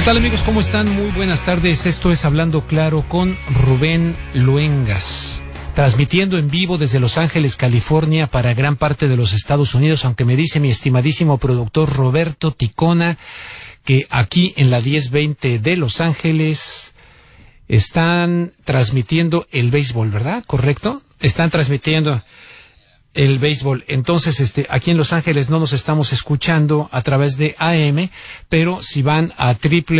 tal, amigos? ¿Cómo están? Muy buenas tardes. Esto es Hablando Claro con Rubén Luengas, transmitiendo en vivo desde Los Ángeles, California, para gran parte de los Estados Unidos, aunque me dice mi estimadísimo productor Roberto Ticona que aquí en la 1020 de Los Ángeles están transmitiendo el béisbol, ¿verdad? ¿Correcto? Están transmitiendo el béisbol. Entonces, aquí en Los Ángeles no nos estamos escuchando a través de AM, pero si van a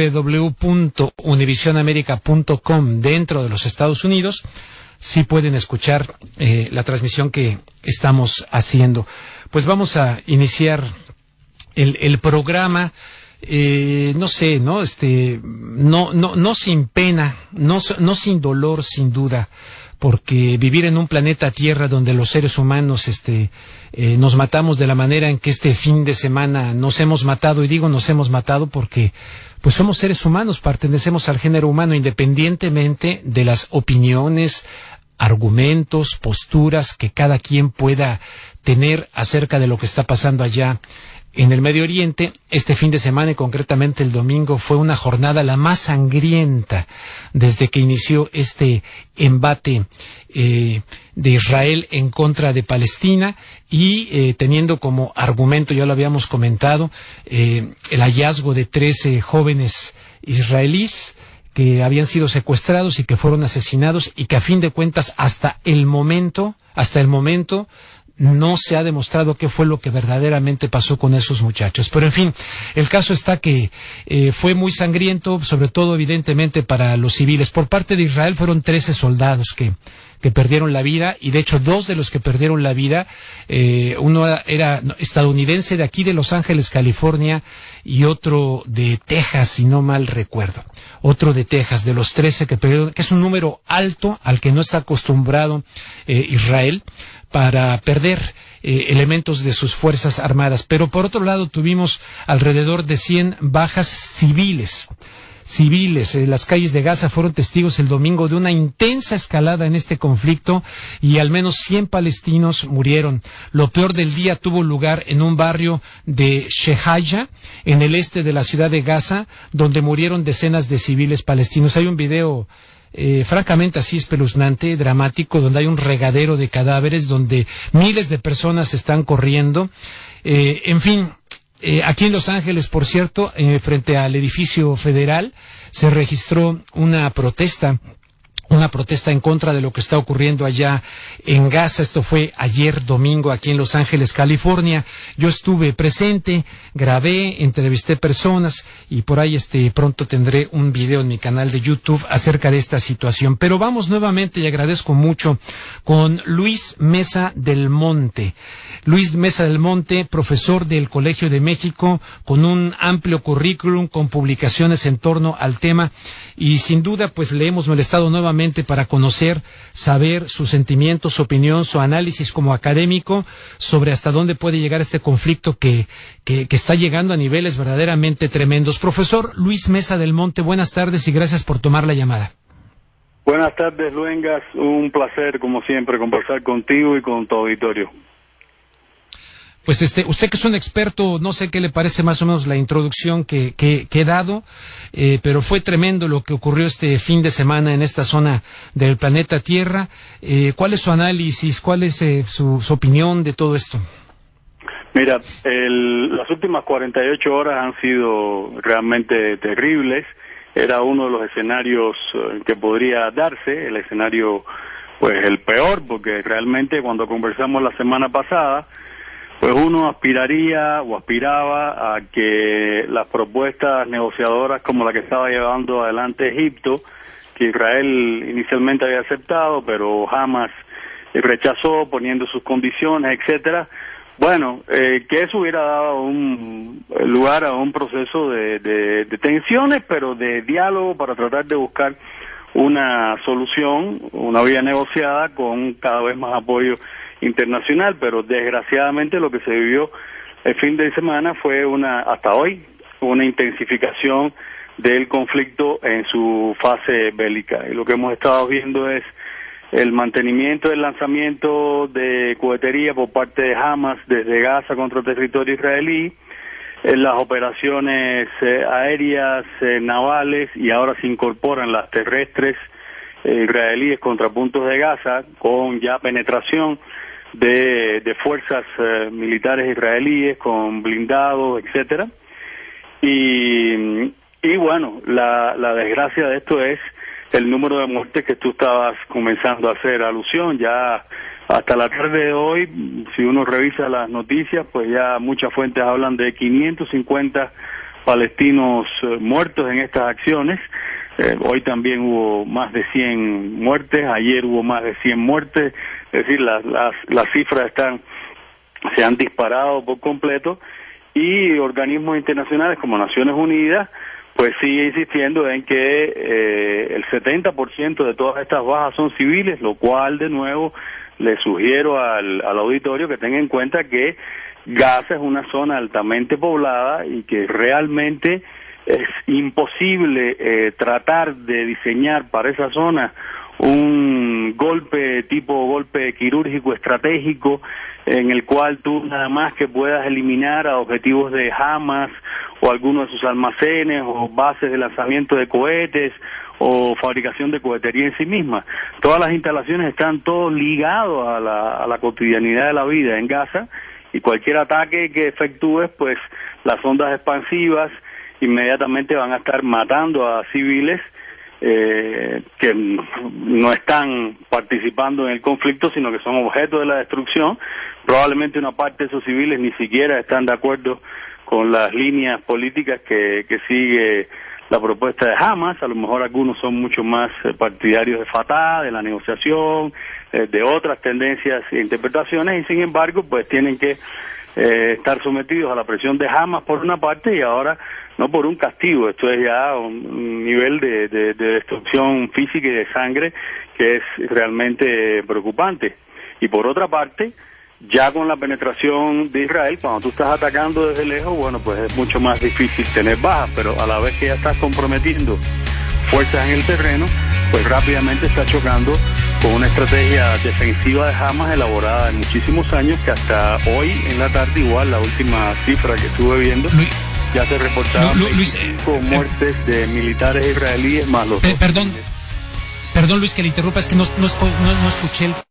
www.univisionamerica.com dentro de los Estados Unidos, sí pueden escuchar la transmisión que estamos haciendo. Pues vamos a iniciar el programa. No sé, ¿no? No sin pena, no sin dolor, sin duda, porque vivir en un planeta Tierra donde los seres humanos nos matamos de la manera en que este fin de semana nos hemos matado, y digo nos hemos matado porque pues somos seres humanos, pertenecemos al género humano, independientemente de las opiniones, argumentos, posturas que cada quien pueda tener acerca de lo que está pasando allá en el Medio Oriente. Este fin de semana, y concretamente el domingo, fue una jornada la más sangrienta desde que inició este embate de Israel en contra de Palestina, y teniendo como argumento, ya lo habíamos comentado, el hallazgo de 13 jóvenes israelíes que habían sido secuestrados y que fueron asesinados, y que a fin de cuentas hasta el momento no se ha demostrado qué fue lo que verdaderamente pasó con esos muchachos. Pero en fin, el caso está que fue muy sangriento, sobre todo evidentemente para los civiles. Por parte de Israel fueron 13 soldados que perdieron la vida, y de hecho 2 de los que perdieron la vida, uno era estadounidense de aquí de Los Ángeles, California, y otro de Texas, si no mal recuerdo. Otro de Texas, de los 13 que perdieron, que es un número alto al que no está acostumbrado Israel para perder elementos de sus fuerzas armadas. Pero por otro lado tuvimos alrededor de 100 bajas civiles. Las calles de Gaza fueron testigos el domingo de una intensa escalada en este conflicto, y al menos 100 palestinos murieron. Lo peor del día tuvo lugar en un barrio de Shehaya, en el este de la ciudad de Gaza, donde murieron decenas de civiles palestinos. Hay un video francamente así espeluznante, dramático, donde hay un regadero de cadáveres, donde miles de personas están corriendo. En fin, aquí en Los Ángeles, por cierto, frente al edificio federal, se registró una protesta en contra de lo que está ocurriendo allá en Gaza. Esto fue ayer domingo aquí en Los Ángeles, California. Yo estuve presente, grabé, entrevisté personas, y por ahí pronto tendré un video en mi canal de YouTube acerca de esta situación. Pero vamos nuevamente, y agradezco mucho, con Luis Mesa del Monte. Luis Mesa del Monte, profesor del Colegio de México, con un amplio currículum, con publicaciones en torno al tema, y sin duda pues le hemos molestado nuevamente para conocer, saber sus sentimientos, su opinión, su análisis como académico sobre hasta dónde puede llegar este conflicto que está llegando a niveles verdaderamente tremendos. Profesor Luis Mesa del Monte, buenas tardes y gracias por tomar la llamada. Buenas tardes, Luengas. Un placer, como siempre, conversar contigo y con tu auditorio. Pues usted que es un experto, no sé qué le parece más o menos la introducción que he dado, pero fue tremendo lo que ocurrió este fin de semana en esta zona del planeta Tierra. ¿Cuál es su análisis? ¿Cuál es su opinión de todo esto? Mira, las últimas 48 horas han sido realmente terribles. Era uno de los escenarios que podría darse, el escenario, pues el peor, porque realmente cuando conversamos la semana pasada, pues uno aspiraría o aspiraba a que las propuestas negociadoras como la que estaba llevando adelante Egipto, que Israel inicialmente había aceptado, pero Hamas rechazó poniendo sus condiciones, etcétera. Bueno, que eso hubiera dado un lugar a un proceso de tensiones, pero de diálogo para tratar de buscar una solución, una vía negociada con cada vez más apoyo internacional. Pero desgraciadamente lo que se vivió el fin de semana fue hasta hoy, una intensificación del conflicto en su fase bélica. Y lo que hemos estado viendo es el mantenimiento del lanzamiento de cohetería por parte de Hamas desde Gaza contra el territorio israelí, las operaciones aéreas, navales, y ahora se incorporan las terrestres israelíes contra puntos de Gaza, con ya penetración de fuerzas militares israelíes con blindados, etcétera. Y bueno, la desgracia de esto es el número de muertes que tú estabas comenzando a hacer alusión. Ya hasta la tarde de hoy, si uno revisa las noticias, pues ya muchas fuentes hablan de 550 palestinos muertos en estas acciones. Hoy también hubo más de 100 muertes, ayer hubo más de 100 muertes, es decir, las cifras se han disparado por completo, y organismos internacionales como Naciones Unidas pues sigue insistiendo en que el 70% de todas estas bajas son civiles, lo cual de nuevo le sugiero al auditorio que tenga en cuenta que Gaza es una zona altamente poblada y que realmente es imposible tratar de diseñar para esa zona un golpe quirúrgico estratégico en el cual tú nada más que puedas eliminar a objetivos de Hamas o algunos de sus almacenes o bases de lanzamiento de cohetes o fabricación de cohetería en sí misma. Todas las instalaciones están todos ligados a la cotidianidad de la vida en Gaza, y cualquier ataque que efectúes, pues las ondas expansivas inmediatamente van a estar matando a civiles que no están participando en el conflicto, sino que son objeto de la destrucción. Probablemente una parte de esos civiles ni siquiera están de acuerdo con las líneas políticas que sigue la propuesta de Hamas. A lo mejor algunos son mucho más partidarios de Fatah, de la negociación, de otras tendencias e interpretaciones, y sin embargo pues tienen que estar sometidos a la presión de Hamas por una parte, y ahora no por un castigo. Esto es ya un nivel de destrucción física y de sangre que es realmente preocupante. Y por otra parte, ya con la penetración de Israel, cuando tú estás atacando desde lejos, bueno, pues es mucho más difícil tener bajas, pero a la vez que ya estás comprometiendo fuerzas en el terreno, pues rápidamente está chocando con una estrategia defensiva de Hamas elaborada en muchísimos años, que hasta hoy en la tarde, igual la última cifra que estuve viendo, ya se reportaron 25 muertes de militares israelíes más los Perdón Luis que le interrumpa, es que no escuché el...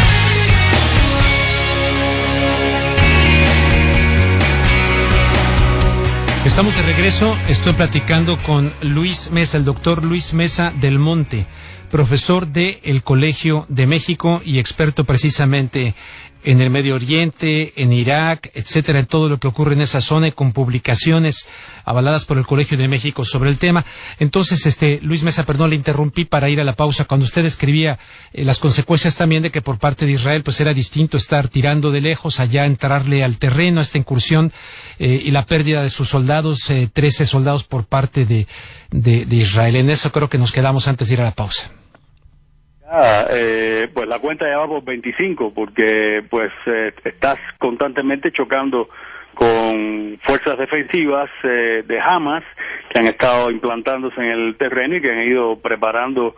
Estamos de regreso, estoy platicando con Luis Mesa, el doctor Luis Mesa del Monte, profesor del Colegio de México y experto precisamente en el Medio Oriente, en Irak, etcétera, en todo lo que ocurre en esa zona, y con publicaciones avaladas por el Colegio de México sobre el tema. Entonces, Luis Mesa, perdón, le interrumpí para ir a la pausa. Cuando usted escribía las consecuencias también de que por parte de Israel pues era distinto estar tirando de lejos, allá entrarle al terreno, a esta incursión, y la pérdida de sus soldados, 13 soldados por parte de Israel. En eso creo que nos quedamos antes de ir a la pausa. Pues la cuenta ya va por 25, porque pues estás constantemente chocando con fuerzas defensivas de Hamas que han estado implantándose en el terreno y que han ido preparándose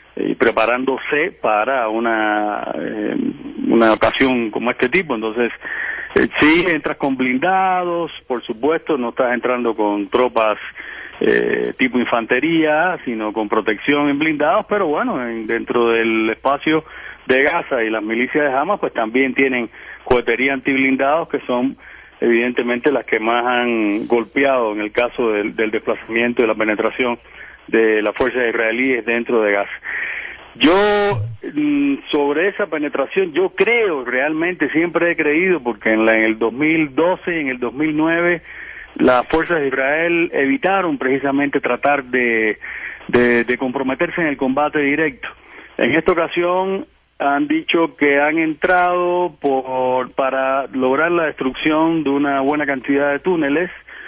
para una ocasión como este tipo. Entonces, sí entras con blindados, por supuesto, no estás entrando con tropas tipo infantería, sino con protección en blindados, pero bueno, dentro del espacio de Gaza y las milicias de Hamas pues también tienen cohetería antiblindados, que son evidentemente las que más han golpeado en el caso del desplazamiento y la penetración de las fuerzas israelíes dentro de Gaza. Yo, sobre esa penetración, yo creo, realmente siempre he creído, porque en el 2012 y en el 2009 las fuerzas de Israel evitaron precisamente tratar de comprometerse en el combate directo. En esta ocasión han dicho que han entrado para lograr la destrucción de una buena cantidad de túneles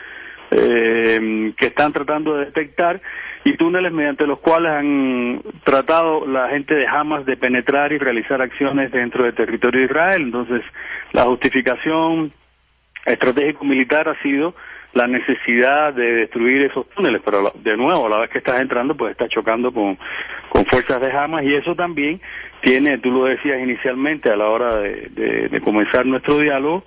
que están tratando de detectar, y túneles mediante los cuales han tratado la gente de Hamas de penetrar y realizar acciones dentro del territorio de Israel. Entonces, la justificación estratégico-militar ha sido la necesidad de destruir esos túneles, pero de nuevo, a la vez que estás entrando, pues estás chocando con fuerzas de Hamas, y eso también tiene, tú lo decías inicialmente a la hora de comenzar nuestro diálogo,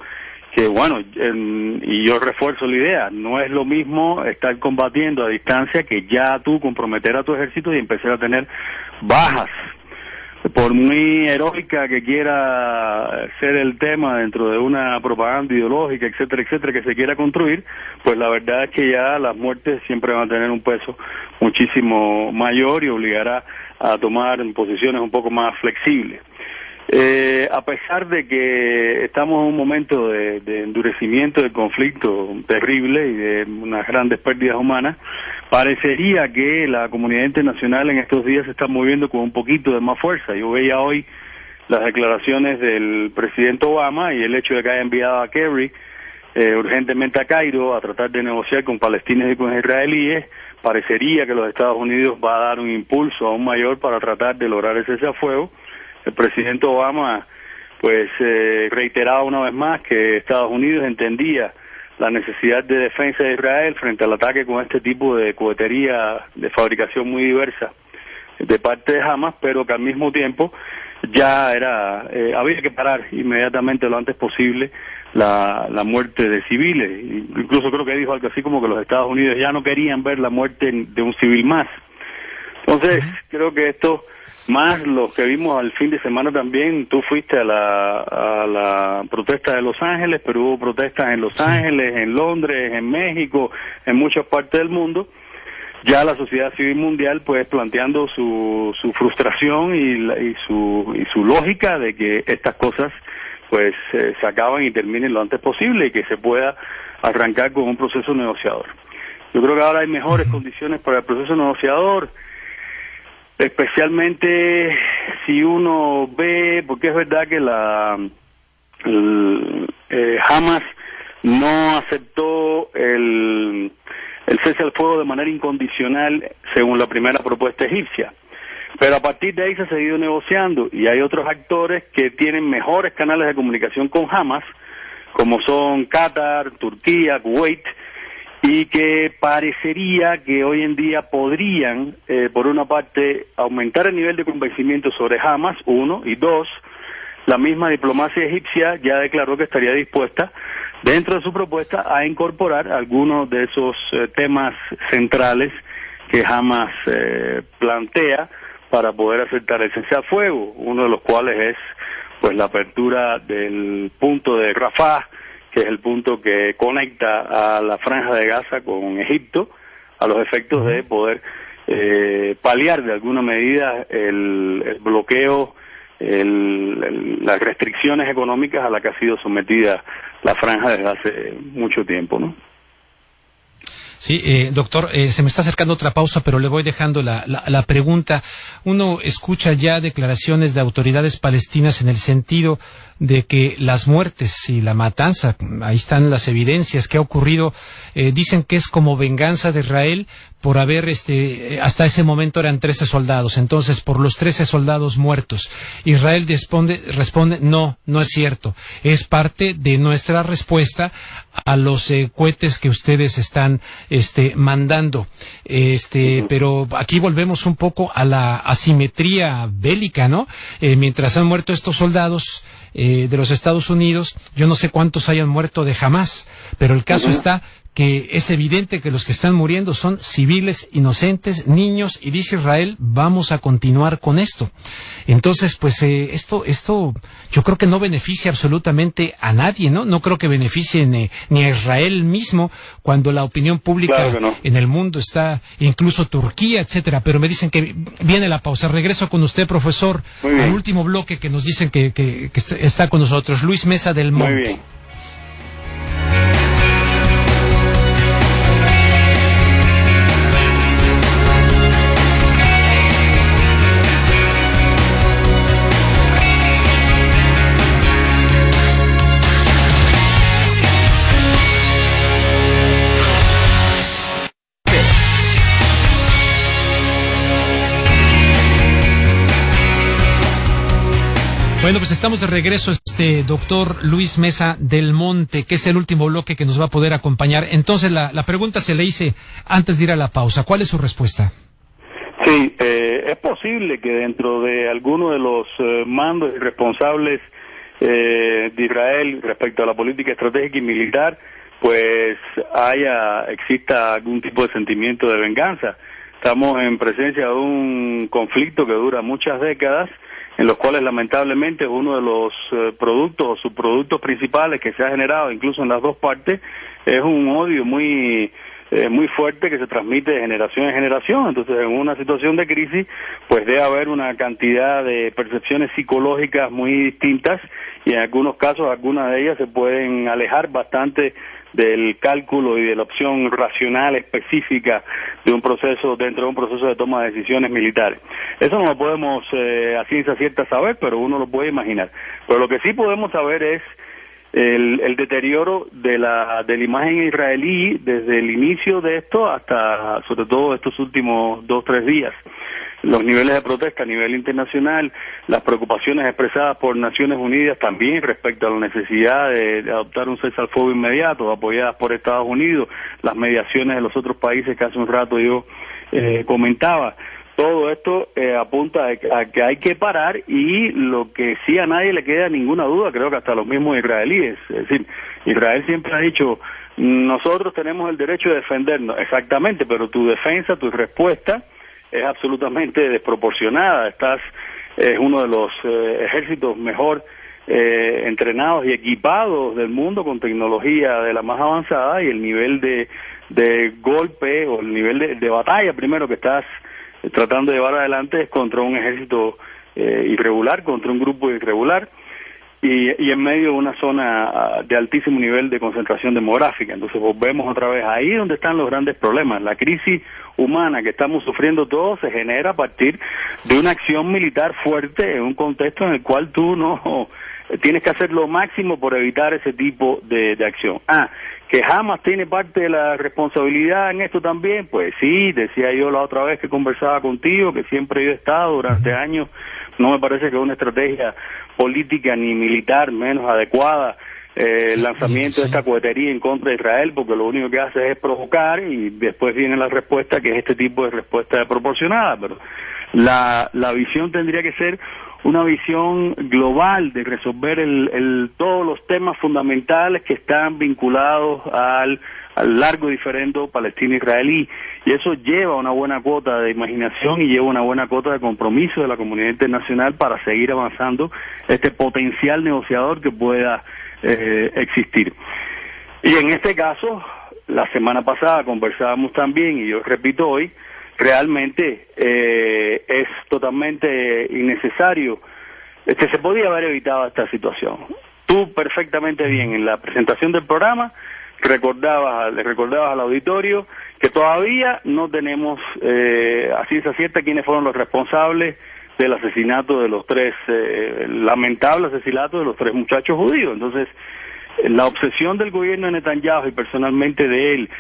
que bueno, y yo refuerzo la idea, no es lo mismo estar combatiendo a distancia que ya tú comprometer a tu ejército y empezar a tener bajas. Por muy heroica que quiera ser el tema dentro de una propaganda ideológica, etcétera, etcétera, que se quiera construir, pues la verdad es que ya las muertes siempre van a tener un peso muchísimo mayor y obligará a tomar posiciones un poco más flexibles. A pesar de que estamos en un momento de endurecimiento del conflicto terrible y de unas grandes pérdidas humanas, parecería que la comunidad internacional en estos días se está moviendo con un poquito de más fuerza. Yo veía hoy las declaraciones del presidente Obama y el hecho de que haya enviado a Kerry urgentemente a Cairo a tratar de negociar con palestinos y con israelíes. Parecería que los Estados Unidos va a dar un impulso aún mayor para tratar de lograr ese cese-al-fuego. El presidente Obama pues reiteraba una vez más que Estados Unidos entendía la necesidad de defensa de Israel frente al ataque con este tipo de cohetería de fabricación muy diversa de parte de Hamas, pero que al mismo tiempo ya había que parar inmediatamente lo antes posible la muerte de civiles. Incluso creo que dijo algo así como que los Estados Unidos ya no querían ver la muerte de un civil más. Entonces, creo que esto, más lo que vimos al fin de semana también, tú fuiste a la protesta de Los Ángeles, pero hubo protestas en Los Ángeles, en Londres, en México, en muchas partes del mundo. Ya la sociedad civil mundial pues planteando su frustración y su lógica de que estas cosas pues se acaban y terminen lo antes posible y que se pueda arrancar con un proceso negociador. Yo creo que ahora hay mejores condiciones para el proceso negociador, especialmente si uno ve, porque es verdad que Hamas no aceptó el cese al fuego de manera incondicional según la primera propuesta egipcia, pero a partir de ahí se ha seguido negociando y hay otros actores que tienen mejores canales de comunicación con Hamas, como son Qatar, Turquía, Kuwait, y que parecería que hoy en día podrían, por una parte, aumentar el nivel de convencimiento sobre Hamas, uno, y dos, la misma diplomacia egipcia ya declaró que estaría dispuesta, dentro de su propuesta, a incorporar algunos de esos temas centrales que Hamas plantea para poder aceptar el cese al fuego, uno de los cuales es pues la apertura del punto de Rafah, que es el punto que conecta a la Franja de Gaza con Egipto, a los efectos de poder paliar de alguna medida el bloqueo, las restricciones económicas a las que ha sido sometida la Franja desde hace mucho tiempo, ¿no? Sí, doctor, se me está acercando otra pausa, pero le voy dejando la pregunta. Uno escucha ya declaraciones de autoridades palestinas en el sentido de que las muertes y la matanza, ahí están las evidencias que ha ocurrido, dicen que es como venganza de Israel por haber, hasta ese momento eran 13 soldados, entonces por los 13 soldados muertos. Israel responde, no es cierto, es parte de nuestra respuesta a los cohetes que ustedes están mandando. Pero aquí volvemos un poco a la asimetría bélica, ¿no? Mientras han muerto estos soldados de los Estados Unidos, yo no sé cuántos hayan muerto de Hamás, pero el caso está que es evidente que los que están muriendo son civiles inocentes, niños, y dice Israel, vamos a continuar con esto. Entonces, pues esto yo creo que no beneficia absolutamente a nadie, ¿no? No creo que beneficie ni a Israel mismo, cuando la opinión pública en el mundo está, incluso Turquía, etcétera. Pero me dicen que viene la pausa. Regreso con usted, profesor, al último bloque que nos dicen que está con nosotros. Luis Mesa del Monte. Muy bien. Bueno, pues estamos de regreso, doctor Luis Mesa del Monte, que es el último bloque que nos va a poder acompañar. Entonces, la pregunta se le hice antes de ir a la pausa. ¿Cuál es su respuesta? Sí, es posible que dentro de alguno de los mandos y responsables de Israel respecto a la política estratégica y militar, pues exista algún tipo de sentimiento de venganza. Estamos en presencia de un conflicto que dura muchas décadas, en los cuales lamentablemente uno de los productos o subproductos principales que se ha generado incluso en las dos partes es un odio muy fuerte que se transmite de generación en generación. Entonces, en una situación de crisis, pues debe haber una cantidad de percepciones psicológicas muy distintas, y en algunos casos algunas de ellas se pueden alejar bastante del cálculo y de la opción racional específica de un proceso, dentro de un proceso de toma de decisiones militares. Eso no lo podemos a ciencia cierta saber, pero uno lo puede imaginar. Pero lo que sí podemos saber es el deterioro de la imagen israelí desde el inicio de esto hasta, sobre todo, estos últimos 2-3 días. Los niveles de protesta a nivel internacional, las preocupaciones expresadas por Naciones Unidas también respecto a la necesidad de adoptar un cese al fuego inmediato, apoyadas por Estados Unidos, las mediaciones de los otros países que hace un rato yo comentaba. Todo esto apunta a que hay que parar, y lo que sí a nadie le queda ninguna duda, creo que hasta los mismos israelíes, es decir, Israel siempre ha dicho, nosotros tenemos el derecho de defendernos, exactamente, pero tu defensa, tu respuesta es absolutamente desproporcionada. Es uno de los ejércitos mejor entrenados y equipados del mundo, con tecnología de la más avanzada, y el nivel de golpe o el nivel de batalla primero que estás tratando de llevar adelante es contra un ejército irregular, contra un grupo irregular, y en medio de una zona de altísimo nivel de concentración demográfica. Entonces volvemos otra vez ahí donde están los grandes problemas. La crisis humana que estamos sufriendo todos se genera a partir de una acción militar fuerte en un contexto en el cual tú no tienes que hacer lo máximo por evitar ese tipo de acción. Que Hamas tiene parte de la responsabilidad en esto también, pues sí, decía yo la otra vez que conversaba contigo, que siempre yo he estado durante años. No me parece que es una estrategia política ni militar menos adecuada el lanzamiento de esta cohetería en contra de Israel, porque lo único que hace es provocar, y después viene la respuesta, que es este tipo de respuesta desproporcionada. Pero la visión tendría que ser una visión global de resolver todos los temas fundamentales que están vinculados al largo diferendo palestino-israelí, y eso lleva una buena cuota de imaginación y lleva una buena cuota de compromiso de la comunidad internacional para seguir avanzando este potencial negociador que pueda existir. Y en este caso, la semana pasada conversábamos también, y yo repito hoy, realmente es totalmente innecesario. Se podía haber evitado esta situación. Tú perfectamente bien en la presentación del programa le recordabas al auditorio que todavía no tenemos a ciencia cierta quiénes fueron los responsables del asesinato de los tres, lamentable asesinato de los 3 muchachos judíos. Entonces, la obsesión del gobierno de Netanyahu y personalmente de él,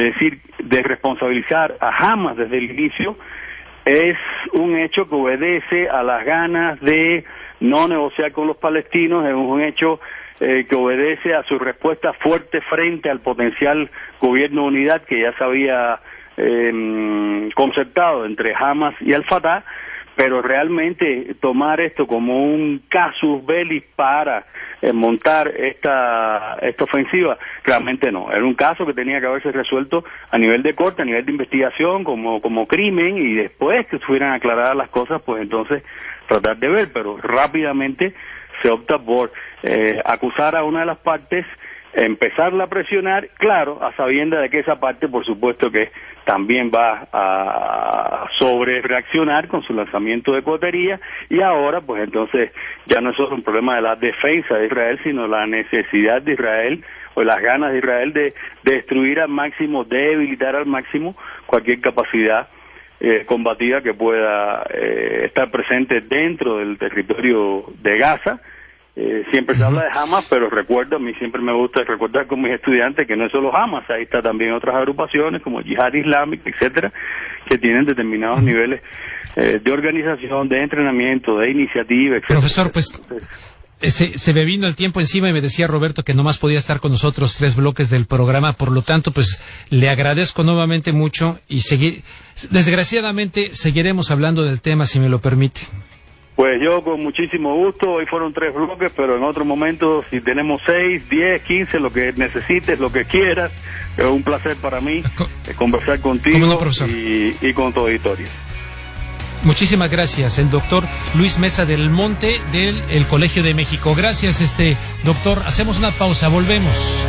de responsabilizar a Hamas desde el inicio, es un hecho que obedece a las ganas de no negociar con los palestinos, es un hecho que obedece a su respuesta fuerte frente al potencial gobierno de unidad que ya se había concertado entre Hamas y al-Fatah, pero realmente tomar esto como un casus belli para montar esta ofensiva, realmente no. Era un caso que tenía que haberse resuelto a nivel de corte, a nivel de investigación, como crimen, y después que estuvieran aclaradas las cosas, pues entonces tratar de ver, pero rápidamente se opta por acusar a una de las partes, empezarla a presionar, claro, a sabiendas de que esa parte, por supuesto, que también va a sobrereaccionar con su lanzamiento de cohetería, y ahora, pues entonces, ya no es solo un problema de la defensa de Israel, sino la necesidad de Israel, o las ganas de Israel de destruir al máximo, de debilitar al máximo cualquier capacidad combativa que pueda estar presente dentro del territorio de Gaza. Siempre se habla de Hamas, pero a mí siempre me gusta recordar con mis estudiantes que no es solo Hamas, ahí está también otras agrupaciones como Yihad Islámica, etcétera, que tienen determinados niveles de organización, de entrenamiento, de iniciativa, etcétera. Profesor, pues se me vino el tiempo encima y me decía Roberto que nomás podía estar con nosotros 3 bloques del programa, por lo tanto, pues le agradezco nuevamente mucho y desgraciadamente seguiremos hablando del tema, si me lo permite. Pues yo con muchísimo gusto, hoy fueron 3 bloques, pero en otro momento, si tenemos 6, 10, 15, lo que necesites, lo que quieras, es un placer para mí conversar contigo y con tu auditorio. Muchísimas gracias, el doctor Luis Mesa del Monte del Colegio de México. Gracias, doctor. Hacemos una pausa, volvemos.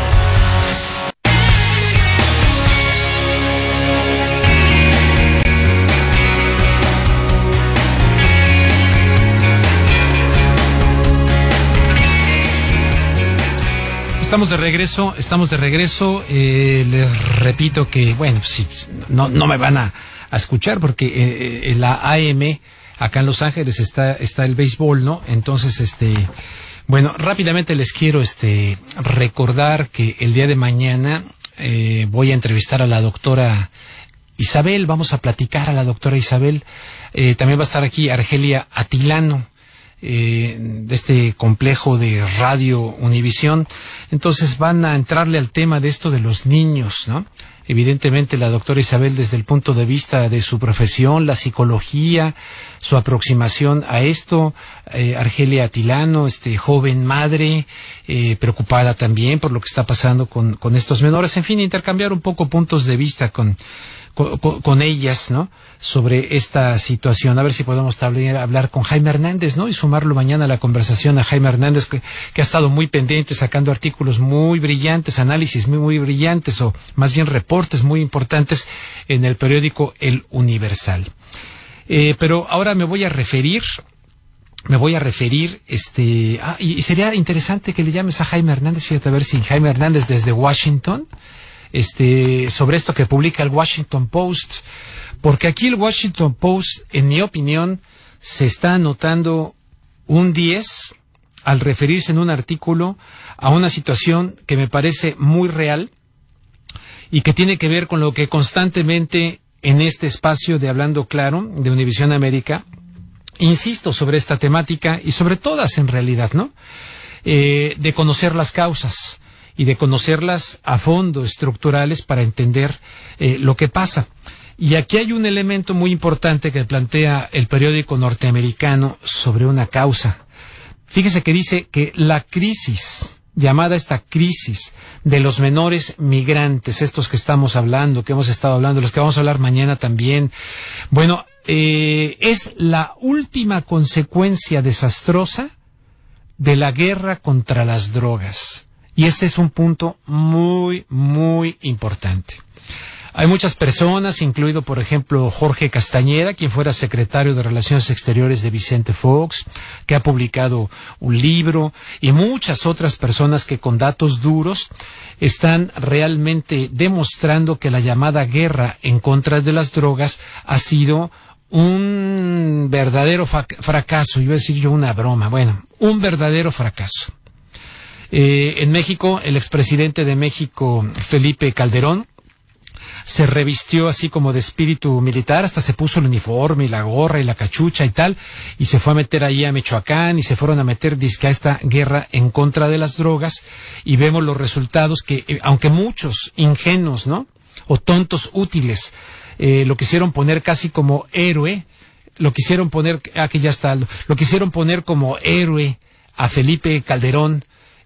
Estamos de regreso. Les repito que, bueno, sí, no me van a escuchar porque en la AM acá en Los Ángeles está el béisbol, ¿no? Entonces, bueno, rápidamente les quiero recordar que el día de mañana voy a entrevistar a la doctora Isabel, vamos a platicar a la doctora Isabel. También va a estar aquí Argelia Atilano, de este complejo de Radio Univisión. Entonces van a entrarle al tema de esto de los niños, ¿no? Evidentemente la doctora Isabel, desde el punto de vista de su profesión, la psicología, su aproximación a esto. Argelia Atilano, joven madre, preocupada también por lo que está pasando con estos menores. En fin, intercambiar un poco puntos de vista con ellas, ¿no? Sobre esta situación. A ver si podemos hablar con Jaime Hernández, ¿no? Y sumarlo mañana a la conversación a Jaime Hernández, que ha estado muy pendiente, sacando artículos muy brillantes, análisis muy brillantes, o más bien reportes muy importantes en el periódico El Universal. Pero ahora me voy a referir, y sería interesante que le llames a Jaime Hernández, fíjate a ver si Jaime Hernández desde Washington, sobre esto que publica el Washington Post, porque aquí el Washington Post, en mi opinión, se está anotando un 10 al referirse en un artículo a una situación que me parece muy real y que tiene que ver con lo que constantemente en este espacio de Hablando Claro, de Univisión América, insisto sobre esta temática y sobre todas en realidad, ¿no? De conocer las causas y de conocerlas a fondo, estructurales, para entender lo que pasa. Y aquí hay un elemento muy importante que plantea el periódico norteamericano sobre una causa. Fíjese que dice que la crisis, llamada esta crisis de los menores migrantes, estos que estamos hablando, que hemos estado hablando, los que vamos a hablar mañana también, bueno, es la última consecuencia desastrosa de la guerra contra las drogas. Y este es un punto muy, muy importante. Hay muchas personas, incluido por ejemplo Jorge Castañeda, quien fuera secretario de Relaciones Exteriores de Vicente Fox, que ha publicado un libro, y muchas otras personas que con datos duros están realmente demostrando que la llamada guerra en contra de las drogas ha sido un verdadero fracaso. Iba a decir yo una broma. Bueno, un verdadero fracaso. En México, el expresidente de México, Felipe Calderón, se revistió así como de espíritu militar, hasta se puso el uniforme y la gorra y la cachucha y tal, y se fue a meter ahí a Michoacán, y se fueron a meter disque a esta guerra en contra de las drogas, y vemos los resultados que, aunque muchos ingenuos, ¿no?, o tontos útiles, lo quisieron poner casi como héroe, lo quisieron poner, aquí ya está, lo quisieron poner como héroe a Felipe Calderón.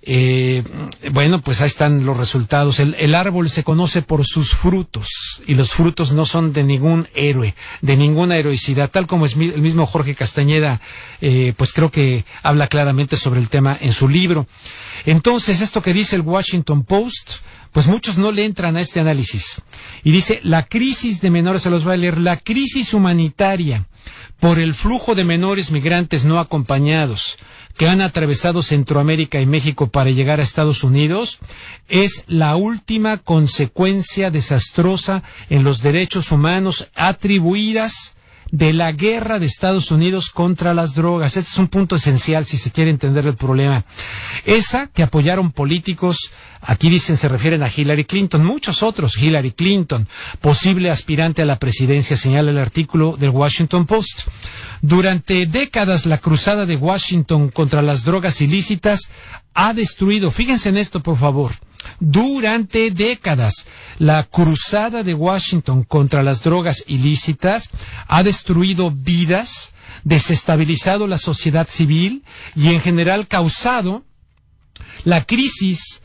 Bueno, pues ahí están los resultados. El árbol se conoce por sus frutos, y los frutos no son de ningún héroe, de ninguna heroicidad, tal como es el mismo Jorge Castañeda, pues creo que habla claramente sobre el tema en su libro. Entonces, esto que dice el Washington Post, pues muchos no le entran a este análisis, y dice: la crisis de menores, se los voy a leer, la crisis humanitaria por el flujo de menores migrantes no acompañados que han atravesado Centroamérica y México para llegar a Estados Unidos es la última consecuencia desastrosa en los derechos humanos atribuidas de la guerra de Estados Unidos contra las drogas. Este es un punto esencial si se quiere entender el problema. Esa que apoyaron políticos, aquí dicen, se refieren a Hillary Clinton, muchos otros, Hillary Clinton, posible aspirante a la presidencia, señala el artículo del Washington Post. Durante décadas la cruzada de Washington contra las drogas ilícitas ha destruido, fíjense en esto por favor, Durante décadas, la cruzada de Washington contra las drogas ilícitas ha destruido vidas, desestabilizado la sociedad civil y en general causado la crisis,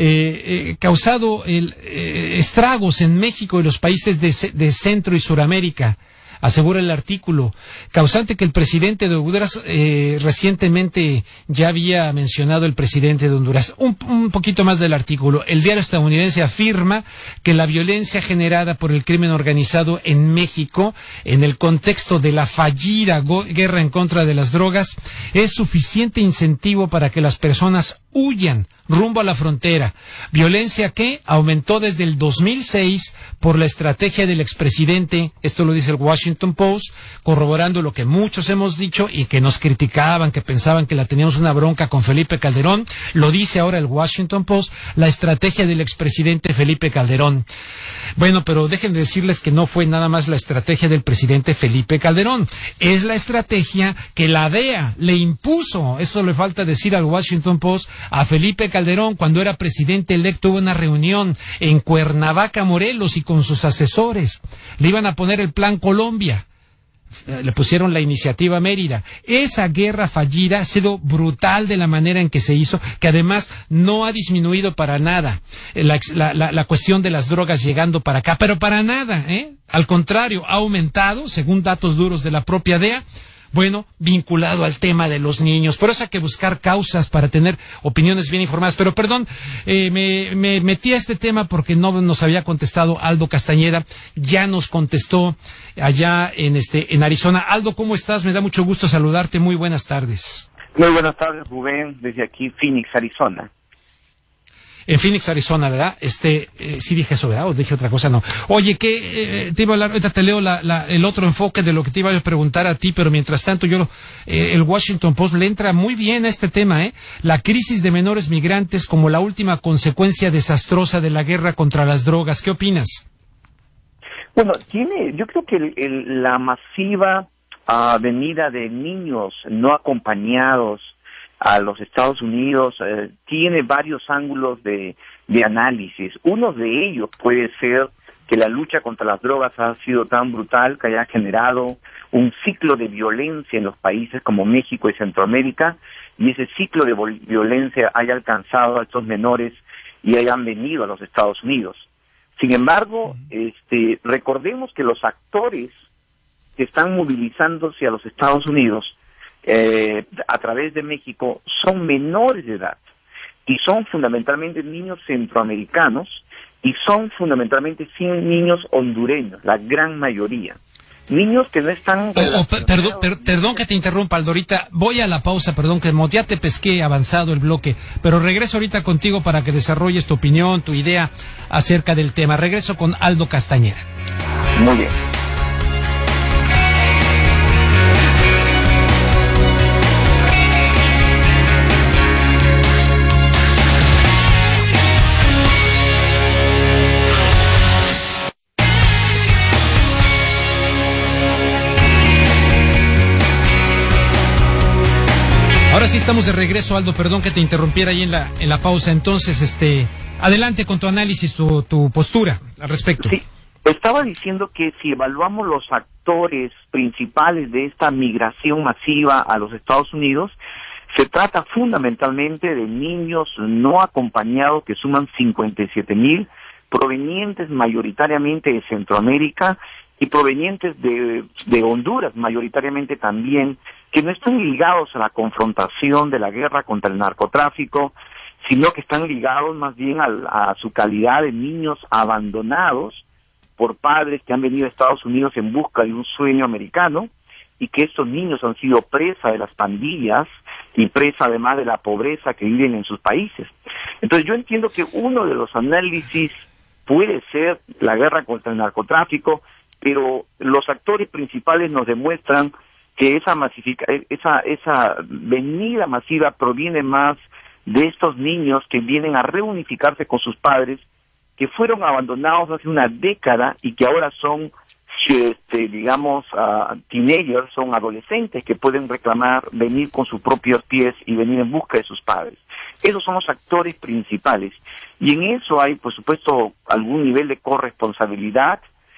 causado estragos en México y los países de Centro y Suramérica. Asegura el artículo, causante que el presidente de Honduras, recientemente ya había mencionado el presidente de Honduras. Un poquito más del artículo. El diario estadounidense afirma que la violencia generada por el crimen organizado en México, en el contexto de la fallida guerra en contra de las drogas, es suficiente incentivo para que las personas huyan rumbo a la frontera. Violencia que aumentó desde el 2006 por la estrategia del expresidente, esto lo dice el Washington Post, corroborando lo que muchos hemos dicho y que nos criticaban, que pensaban que la teníamos una bronca con Felipe Calderón. Lo dice ahora el Washington Post, la estrategia del expresidente Felipe Calderón. Bueno, pero dejen de decirles que no fue nada más la estrategia del presidente Felipe Calderón. Es la estrategia que la DEA le impuso, eso le falta decir al Washington Post, a Felipe Calderón cuando era presidente electo. Hubo una reunión en Cuernavaca, Morelos, y con sus asesores le iban a poner el Plan Colombia. Le pusieron la iniciativa Mérida. Esa guerra fallida ha sido brutal de la manera en que se hizo, que además no ha disminuido para nada la cuestión de las drogas llegando para acá, pero para nada, al contrario, ha aumentado, según datos duros de la propia DEA. Bueno, vinculado al tema de los niños. Por eso hay que buscar causas para tener opiniones bien informadas. Pero perdón, me metí a este tema porque no nos había contestado Aldo Castañeda. Ya nos contestó allá en Arizona. Aldo, ¿cómo estás? Me da mucho gusto saludarte. Muy buenas tardes. Muy buenas tardes, Rubén, desde aquí, Phoenix, Arizona. En Phoenix, Arizona, ¿verdad? Sí dije eso, ¿verdad? ¿O dije otra cosa? No. Oye, te iba a hablar, ahorita te leo el otro enfoque de lo que te iba a preguntar a ti, pero mientras tanto el Washington Post le entra muy bien a este tema, la crisis de menores migrantes como la última consecuencia desastrosa de la guerra contra las drogas. ¿Qué opinas? Bueno, yo creo que la masiva venida de niños no acompañados a los Estados Unidos tiene varios ángulos de análisis. Uno de ellos puede ser que la lucha contra las drogas ha sido tan brutal que haya generado un ciclo de violencia en los países como México y Centroamérica, y ese ciclo de violencia haya alcanzado a estos menores y hayan venido a los Estados Unidos. Sin embargo, recordemos que los actores que están movilizándose a los Estados Unidos a través de México son menores de edad y son fundamentalmente niños centroamericanos y son fundamentalmente niños hondureños, la gran mayoría. Niños que no están... Perdón que te interrumpa, Aldo, ahorita voy a la pausa, perdón, que ya te pesqué avanzado el bloque, pero regreso ahorita contigo para que desarrolles tu opinión, tu idea acerca del tema. Regreso con Aldo Castañeda. Muy bien. Ahora sí estamos de regreso, Aldo, perdón que te interrumpiera ahí en la pausa. Entonces, adelante con tu análisis, tu postura al respecto. Sí, estaba diciendo que si evaluamos los actores principales de esta migración masiva a los Estados Unidos, se trata fundamentalmente de niños no acompañados que suman 57,000, provenientes mayoritariamente de Centroamérica y provenientes de Honduras, mayoritariamente también, que no están ligados a la confrontación de la guerra contra el narcotráfico, sino que están ligados más bien a su calidad de niños abandonados por padres que han venido a Estados Unidos en busca de un sueño americano, y que estos niños han sido presa de las pandillas y presa además de la pobreza que viven en sus países. Entonces yo entiendo que uno de los análisis puede ser la guerra contra el narcotráfico, pero los actores principales nos demuestran que esa venida masiva proviene más de estos niños que vienen a reunificarse con sus padres, que fueron abandonados hace una década y que ahora son, teenagers, son adolescentes que pueden reclamar venir con sus propios pies y venir en busca de sus padres. Esos son los actores principales. Y en eso hay, por supuesto, algún nivel de corresponsabilidad,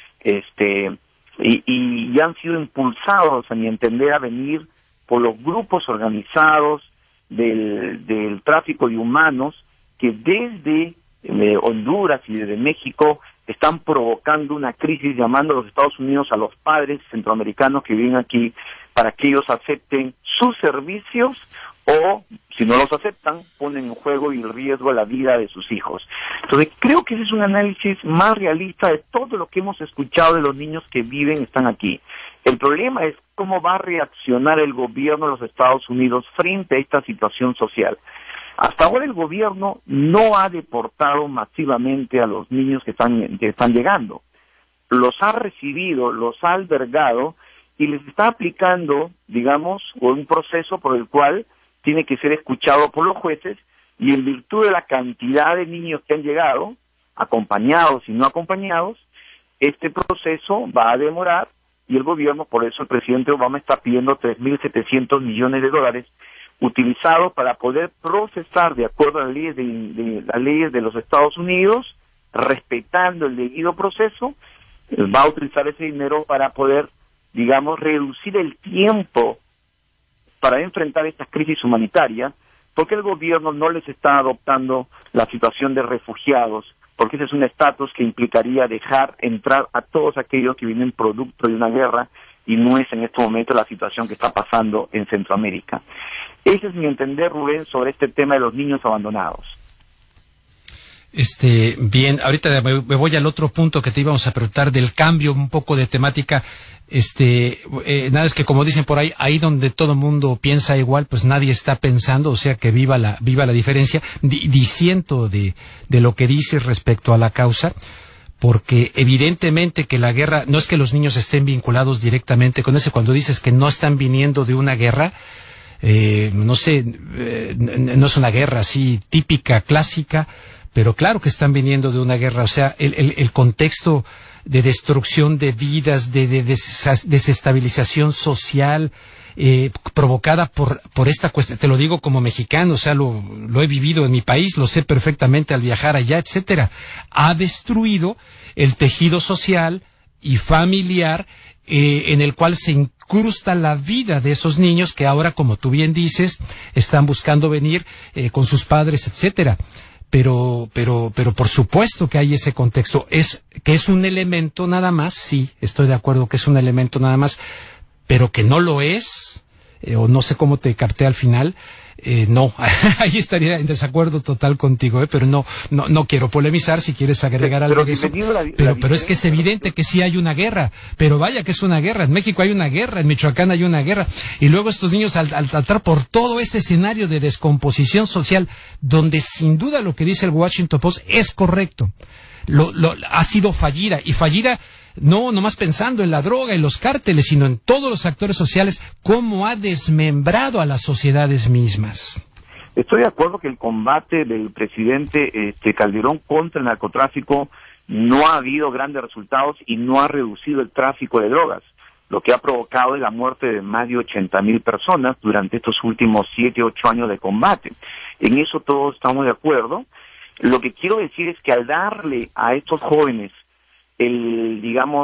y han sido impulsados, a mi entender, a venir por los grupos organizados del tráfico de humanos que desde Honduras y desde México están provocando una crisis, llamando a los Estados Unidos a los padres centroamericanos que viven aquí para que ellos acepten sus servicios, o si no los aceptan, ponen en juego y en riesgo la vida de sus hijos. Entonces creo que ese es un análisis más realista de todo lo que hemos escuchado de los niños que viven, están aquí. El problema es cómo va a reaccionar el gobierno de los Estados Unidos frente a esta situación social. Hasta ahora el gobierno no ha deportado masivamente a los niños que están llegando. Los ha recibido, los ha albergado y les está aplicando, digamos, un proceso por el cual tiene que ser escuchado por los jueces, y en virtud de la cantidad de niños que han llegado, acompañados y no acompañados, este proceso va a demorar, y el gobierno, por eso el presidente Obama está pidiendo $3.700 millones utilizados para poder procesar de acuerdo a las leyes de los Estados Unidos, respetando el debido proceso. Va a utilizar ese dinero para poder, digamos, reducir el tiempo para enfrentar esta crisis humanitaria, porque el gobierno no les está adoptando la situación de refugiados, porque ese es un estatus que implicaría dejar entrar a todos aquellos que vienen producto de una guerra, y no es en este momento la situación que está pasando en Centroamérica. Ese es mi entender, Rubén, sobre este tema de los niños abandonados. Bien, ahorita me voy al otro punto que te íbamos a preguntar, del cambio un poco de temática. Nada, es que como dicen por ahí donde todo el mundo piensa igual, pues nadie está pensando, o sea que viva la diferencia. Disiento de lo que dices respecto a la causa, porque evidentemente que la guerra, no es que los niños estén vinculados directamente con eso. Cuando dices que no están viniendo de una guerra, no sé, no es una guerra así típica, clásica, pero claro que están viniendo de una guerra. O sea, el contexto de destrucción de vidas, de desestabilización social, provocada por esta cuestión, te lo digo como mexicano, o sea, lo he vivido en mi país, lo sé perfectamente al viajar allá, etcétera, ha destruido el tejido social y familiar, en el cual se incrusta la vida de esos niños que ahora, como tú bien dices, están buscando venir con sus padres, etcétera. Pero por supuesto que hay ese contexto. Que es un elemento nada más, sí, estoy de acuerdo que es un elemento nada más, pero que no lo es, o no sé cómo te capté al final, no, ahí estaría en desacuerdo total contigo, pero no quiero polemizar. Si quieres agregar algo de eso, pero es que es evidente que sí hay una guerra, pero vaya que es una guerra. En México hay una guerra, en Michoacán hay una guerra, y luego estos niños al tratar por todo ese escenario de descomposición social, donde sin duda lo que dice el Washington Post es correcto, ha sido fallida, y fallida no nomás pensando en la droga y los cárteles, sino en todos los actores sociales, cómo ha desmembrado a las sociedades mismas. Estoy de acuerdo que el combate del presidente Calderón contra el narcotráfico no ha habido grandes resultados y no ha reducido el tráfico de drogas, lo que ha provocado la muerte de más de 80,000 personas durante estos últimos 7, 8 años de combate. En eso todos estamos de acuerdo. Lo que quiero decir es que al darle a estos jóvenes el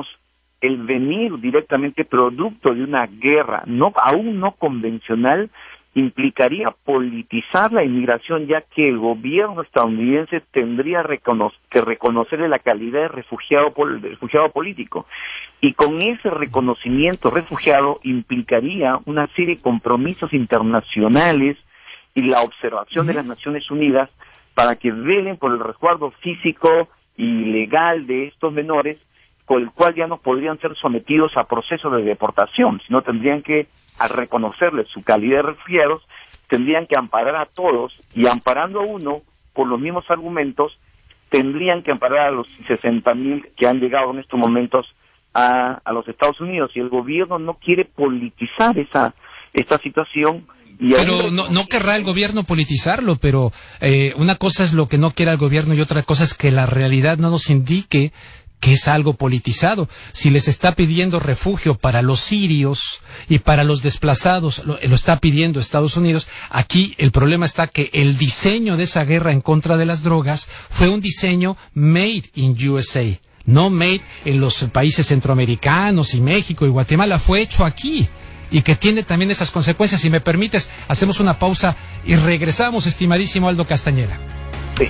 venir directamente producto de una guerra, aún no convencional, implicaría politizar la inmigración, ya que el gobierno estadounidense tendría que reconocerle la calidad de refugiado político, y con ese reconocimiento refugiado implicaría una serie de compromisos internacionales y la observación de las Naciones Unidas para que velen por el resguardo físico y legal de estos menores, con el cual ya no podrían ser sometidos a procesos de deportación, sino tendrían que, al reconocerles su calidad de refugiados, tendrían que amparar a todos, y amparando a uno por los mismos argumentos, tendrían que amparar a los 60,000 que han llegado en estos momentos a los Estados Unidos, y el gobierno no quiere politizar esta situación. Pero no querrá el gobierno politizarlo, pero una cosa es lo que no quiera el gobierno y otra cosa es que la realidad no nos indique que es algo politizado. Si les está pidiendo refugio para los sirios y para los desplazados, lo está pidiendo Estados Unidos, aquí el problema está que el diseño de esa guerra en contra de las drogas fue un diseño made in USA. No made en los países centroamericanos y México y Guatemala, fue hecho aquí y que tiene también esas consecuencias. Si me permites, hacemos una pausa y regresamos, estimadísimo Aldo Castañeda. Sí.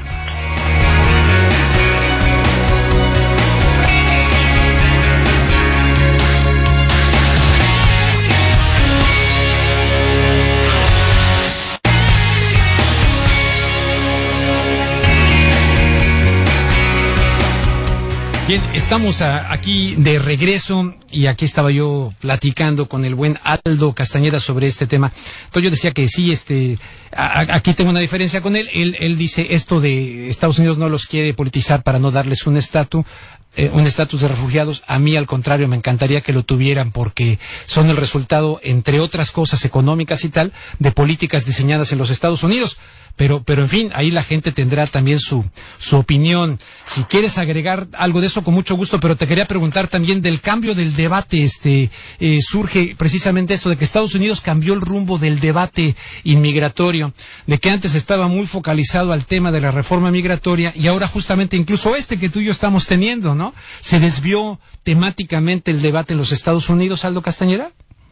Bien, estamos aquí de regreso y aquí estaba yo platicando con el buen Aldo Castañeda sobre este tema. Entonces yo decía que sí, aquí tengo una diferencia con él. Él dice esto de Estados Unidos no los quiere politizar para no darles un estatus de refugiados. A mí, al contrario, me encantaría que lo tuvieran porque son el resultado, entre otras cosas económicas y tal, de políticas diseñadas en los Estados Unidos. Pero en fin, ahí la gente tendrá también su opinión. Si quieres agregar algo de eso, con mucho gusto, pero te quería preguntar también del cambio del debate. Surge precisamente esto de que Estados Unidos cambió el rumbo del debate inmigratorio, de que antes estaba muy focalizado al tema de la reforma migratoria y ahora justamente incluso que tú y yo estamos teniendo, ¿no? ¿Se desvió temáticamente el debate en los Estados Unidos, Aldo Castañeda?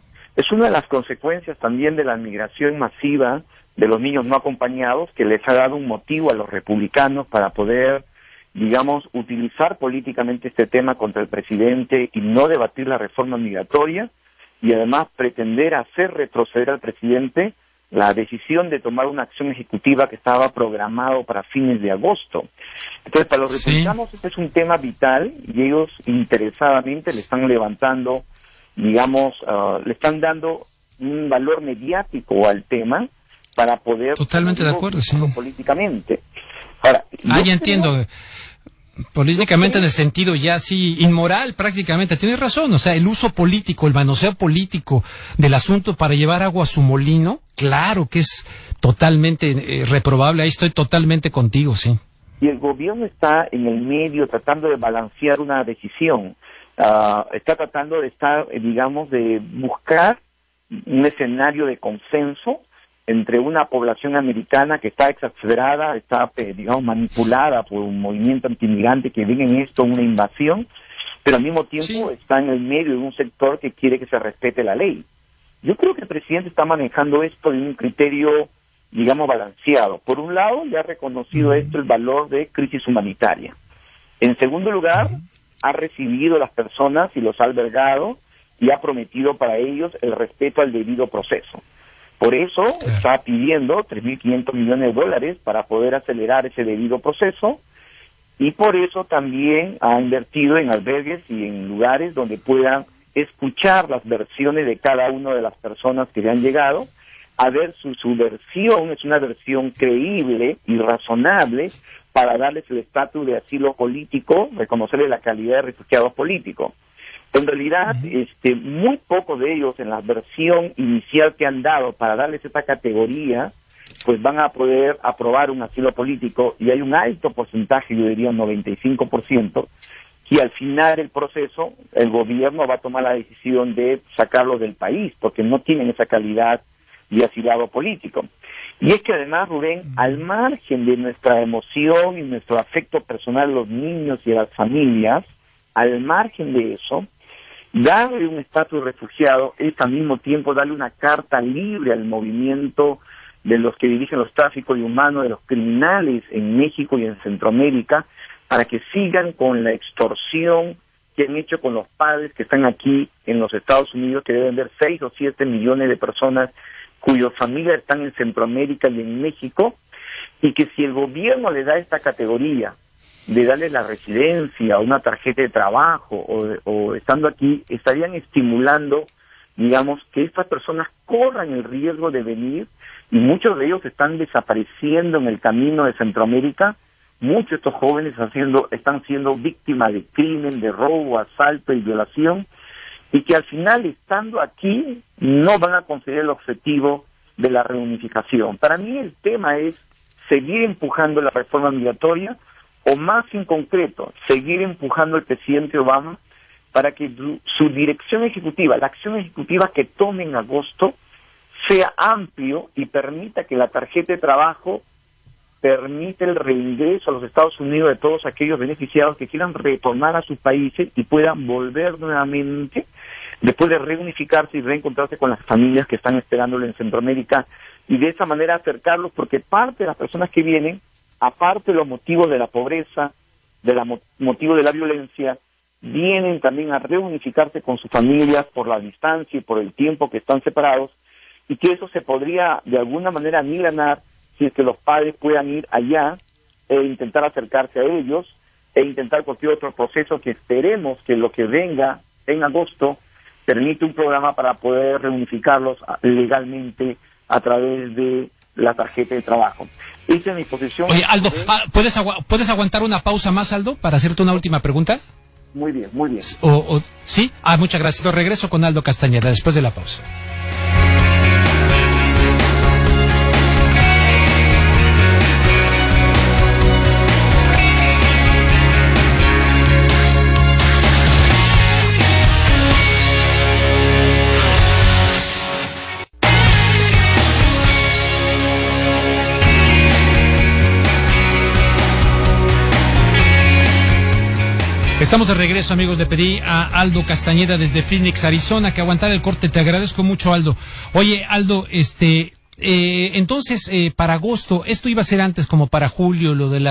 Es una de las consecuencias también de la migración masiva de los niños no acompañados, que les ha dado un motivo a los republicanos para poder, digamos, utilizar políticamente este tema contra el presidente y no debatir la reforma migratoria, y además pretender hacer retroceder al presidente la decisión de tomar una acción ejecutiva que estaba programado para fines de agosto. Entonces, para los republicanos este es un tema vital y ellos interesadamente le están levantando, digamos, le están dando un valor mediático al tema para poder... Totalmente de acuerdo, sí. Políticamente. Ahora, ya entiendo. Políticamente en el sentido ya sí, inmoral prácticamente. Tienes razón, o sea, el uso político, el manoseo político del asunto para llevar agua a su molino, claro que es totalmente reprobable. Ahí estoy totalmente contigo, sí. Y el gobierno está en el medio tratando de balancear una decisión. Está tratando de estar, digamos, de buscar un escenario de consenso entre una población americana que está exasperada, está, digamos, manipulada por un movimiento antimigrante que ven en esto una invasión, pero al mismo tiempo está en el medio de un sector que quiere que se respete la ley. Yo creo que el presidente está manejando esto en un criterio, digamos, balanceado. Por un lado, ya ha reconocido esto el valor de crisis humanitaria. En segundo lugar, ha recibido a las personas y los ha albergado y ha prometido para ellos el respeto al debido proceso. Por eso está pidiendo $3.500 millones para poder acelerar ese debido proceso, y por eso también ha invertido en albergues y en lugares donde puedan escuchar las versiones de cada una de las personas que le han llegado, a ver su versión es una versión creíble y razonable para darles el estatus de asilo político, reconocerle la calidad de refugiados políticos. En realidad, muy pocos de ellos en la versión inicial que han dado para darles esta categoría, pues van a poder aprobar un asilo político, y hay un alto porcentaje, yo diría un 95%, que al final del proceso el gobierno va a tomar la decisión de sacarlos del país, porque no tienen esa calidad de asilado político. Y es que además, Rubén, al margen de nuestra emoción y nuestro afecto personal a los niños y a las familias, al margen de eso, darle un estatus de refugiado es al mismo tiempo darle una carta libre al movimiento de los que dirigen los tráficos de humanos, de los criminales en México y en Centroamérica, para que sigan con la extorsión que han hecho con los padres que están aquí en los Estados Unidos, que deben ver 6 o 7 millones de personas cuyas familias están en Centroamérica y en México, y que si el gobierno le da esta categoría de darle la residencia, una tarjeta de trabajo o estando aquí, estarían estimulando, digamos, que estas personas corran el riesgo de venir, y muchos de ellos están desapareciendo en el camino de Centroamérica. Muchos de estos jóvenes están siendo víctimas de crimen, de robo, asalto y violación, y que al final, estando aquí, no van a conseguir el objetivo de la reunificación. Para mí el tema es seguir empujando la reforma migratoria, o más en concreto, seguir empujando al presidente Obama para que su dirección ejecutiva, la acción ejecutiva que tome en agosto, sea amplio y permita que la tarjeta de trabajo permite el reingreso a los Estados Unidos de todos aquellos beneficiados que quieran retornar a sus países y puedan volver nuevamente después de reunificarse y reencontrarse con las familias que están esperándolo en Centroamérica, y de esa manera acercarlos, porque parte de las personas que vienen, aparte de los motivos de la pobreza, de la motivo de la violencia, vienen también a reunificarse con sus familias por la distancia y por el tiempo que están separados, y que eso se podría de alguna manera amilanar si es que los padres puedan ir allá e intentar acercarse a ellos e intentar cualquier otro proceso que esperemos que lo que venga en agosto permite un programa para poder reunificarlos legalmente a través de la tarjeta de trabajo. Esa es mi posición. Oye, Aldo, ¿puedes aguantar una pausa más, Aldo, para hacerte una última pregunta? Muy bien, muy bien. ¿Sí? Muchas gracias. Regreso con Aldo Castañeda después de la pausa. Estamos de regreso, amigos. Le pedí a Aldo Castañeda desde Phoenix, Arizona, que aguantara el corte. Te agradezco mucho, Aldo. Oye, Aldo, entonces, para agosto, esto iba a ser antes como para julio, lo de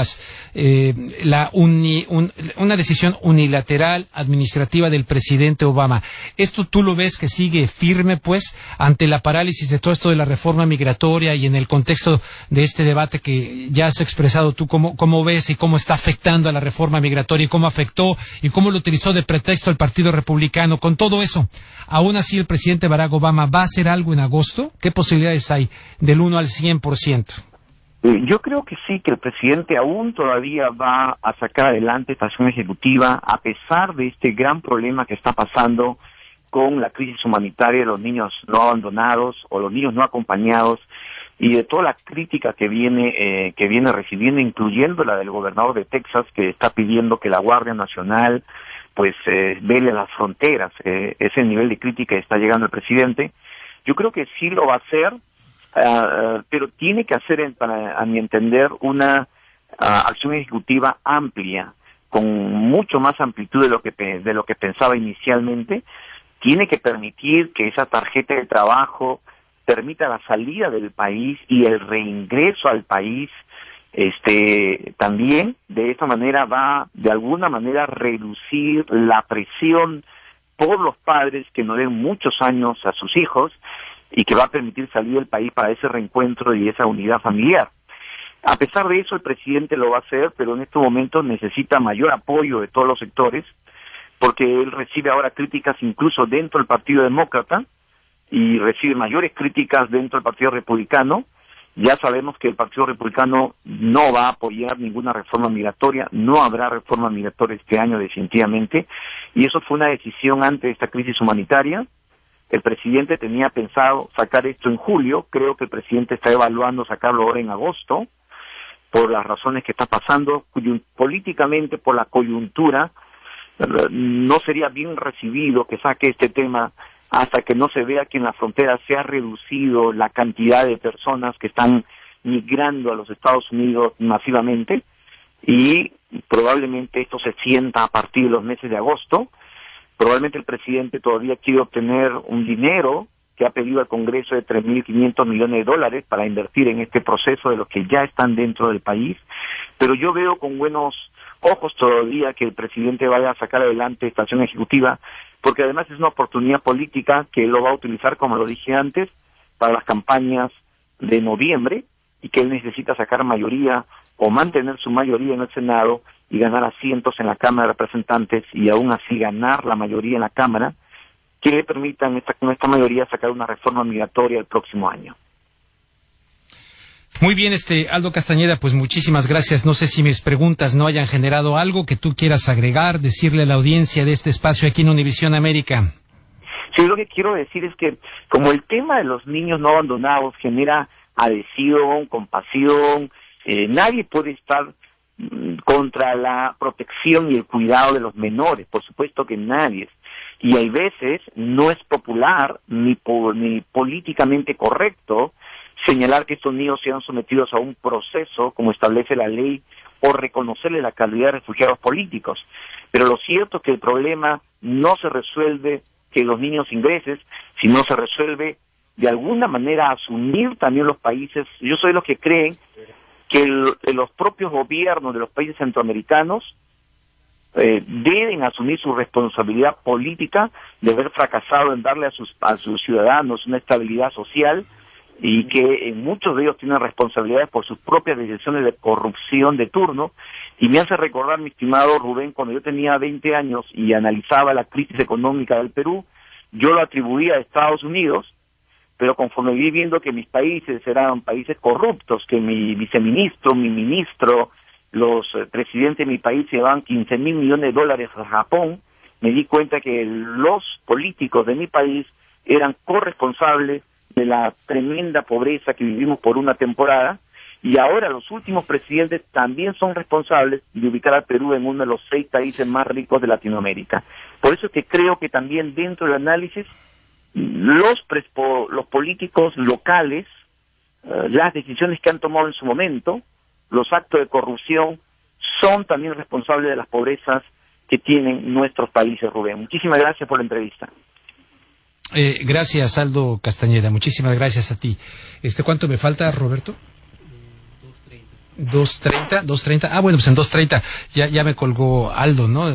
una decisión unilateral administrativa del presidente Obama. ¿Esto tú lo ves que sigue firme, pues, ante la parálisis de todo esto de la reforma migratoria y en el contexto de este debate que ya has expresado tú? ¿Cómo ves y cómo está afectando a la reforma migratoria y cómo afectó y cómo lo utilizó de pretexto el Partido Republicano? Con todo eso, aún así el presidente Barack Obama va a hacer algo en agosto. ¿Qué posibilidades hay del 1 al 100%? Yo creo que sí, que el presidente aún todavía va a sacar adelante esta acción ejecutiva a pesar de este gran problema que está pasando con la crisis humanitaria de los niños no abandonados o los niños no acompañados, y de toda la crítica que viene recibiendo, incluyendo la del gobernador de Texas, que está pidiendo que la Guardia Nacional vele las fronteras. Ese nivel de crítica está llegando el presidente. Yo creo que sí lo va a hacer, pero tiene que hacer, a mi entender, una acción ejecutiva amplia, con mucho más amplitud de lo que pensaba inicialmente. Tiene que permitir que esa tarjeta de trabajo permita la salida del país y el reingreso al país. También de esta manera va de alguna manera a reducir la presión por los padres que no den muchos años a sus hijos, y que va a permitir salir del país para ese reencuentro y esa unidad familiar. A pesar de eso, el presidente lo va a hacer, pero en estos momentos necesita mayor apoyo de todos los sectores, porque él recibe ahora críticas incluso dentro del Partido Demócrata y recibe mayores críticas dentro del Partido Republicano. Ya sabemos que el Partido Republicano no va a apoyar ninguna reforma migratoria, no habrá reforma migratoria este año definitivamente, y eso fue una decisión antes de esta crisis humanitaria. El presidente tenía pensado sacar esto en julio. Creo que el presidente está evaluando sacarlo ahora en agosto, por las razones que está pasando políticamente, por la coyuntura. No sería bien recibido que saque este tema hasta que no se vea que en la frontera se ha reducido la cantidad de personas que están migrando a los Estados Unidos masivamente, y probablemente esto se sienta a partir de los meses de agosto. Probablemente el presidente todavía quiere obtener un dinero que ha pedido al Congreso de $3.500 millones para invertir en este proceso de los que ya están dentro del país, pero yo veo con buenos ojos todavía que el presidente vaya a sacar adelante esta acción ejecutiva, porque además es una oportunidad política que él lo va a utilizar, como lo dije antes, para las campañas de noviembre, y que él necesita sacar mayoría o mantener su mayoría en el Senado y ganar asientos en la Cámara de Representantes, y aún así ganar la mayoría en la Cámara, que le permitan con esta mayoría sacar una reforma migratoria el próximo año. Muy bien, Aldo Castañeda, pues muchísimas gracias. No sé si mis preguntas no hayan generado algo que tú quieras agregar, decirle a la audiencia de este espacio aquí en Univisión América. Sí, lo que quiero decir es que como el tema de los niños no abandonados genera adhesión, compasión, nadie puede estar contra la protección y el cuidado de los menores, por supuesto que nadie. Y hay veces no es popular ni políticamente correcto señalar que estos niños sean sometidos a un proceso como establece la ley o reconocerles la calidad de refugiados políticos. Pero lo cierto es que el problema no se resuelve que los niños ingresen, sino se resuelve de alguna manera asumir también los países. Yo soy de los que creen que los propios gobiernos de los países centroamericanos deben asumir su responsabilidad política de haber fracasado en darle a sus ciudadanos una estabilidad social, y que muchos de ellos tienen responsabilidades por sus propias decisiones de corrupción de turno. Y me hace recordar, mi estimado Rubén, cuando yo tenía 20 años y analizaba la crisis económica del Perú, yo lo atribuía a Estados Unidos, pero conforme vi viendo que mis países eran países corruptos, que mi viceministro, mi ministro, los presidentes de mi país llevaban $15,000 millones a Japón, me di cuenta que los políticos de mi país eran corresponsables de la tremenda pobreza que vivimos por una temporada, y ahora los últimos presidentes también son responsables de ubicar al Perú en uno de los 6 países más ricos de Latinoamérica. Por eso es que creo que también dentro del análisis los políticos locales, las decisiones que han tomado en su momento, los actos de corrupción, son también responsables de las pobrezas que tienen nuestros países, Rubén. Muchísimas gracias por la entrevista. Gracias, Aldo Castañeda. Muchísimas gracias a ti. ¿Cuánto me falta, Roberto? 2:30. Ah, bueno, pues en 2:30 ya me colgó Aldo, ¿no?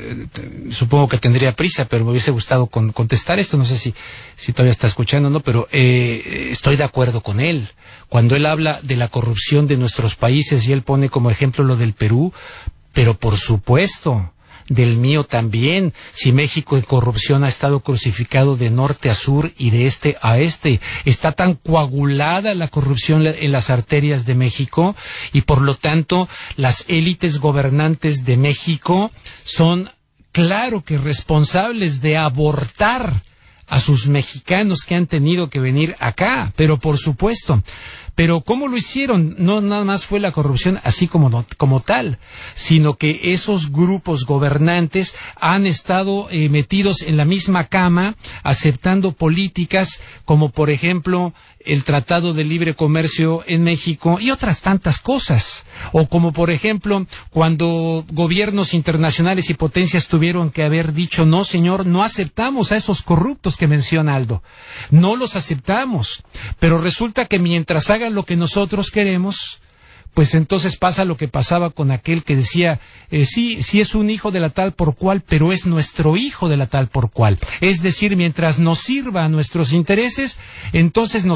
Supongo que tendría prisa, pero me hubiese gustado contestar esto. No sé si todavía está escuchando, ¿no? Pero estoy de acuerdo con él. Cuando él habla de la corrupción de nuestros países y él pone como ejemplo lo del Perú, pero por supuesto, del mío también. Si México en corrupción ha estado crucificado de norte a sur y de este a este, está tan coagulada la corrupción en las arterias de México, y por lo tanto las élites gobernantes de México son, claro que, responsables de abortar a sus mexicanos que han tenido que venir acá, pero por supuesto. Pero ¿cómo lo hicieron? No nada más fue la corrupción así como tal, sino que esos grupos gobernantes han estado metidos en la misma cama, aceptando políticas como, por ejemplo, el Tratado de Libre Comercio en México y otras tantas cosas. O como, por ejemplo, cuando gobiernos internacionales y potencias tuvieron que haber dicho: no, señor, no aceptamos a esos corruptos que menciona Aldo. No los aceptamos. Pero resulta que mientras hagan lo que nosotros queremos, pues entonces pasa lo que pasaba con aquel que decía, sí es un hijo de la tal por cual, pero es nuestro hijo de la tal por cual. Es decir, mientras nos sirva a nuestros intereses, entonces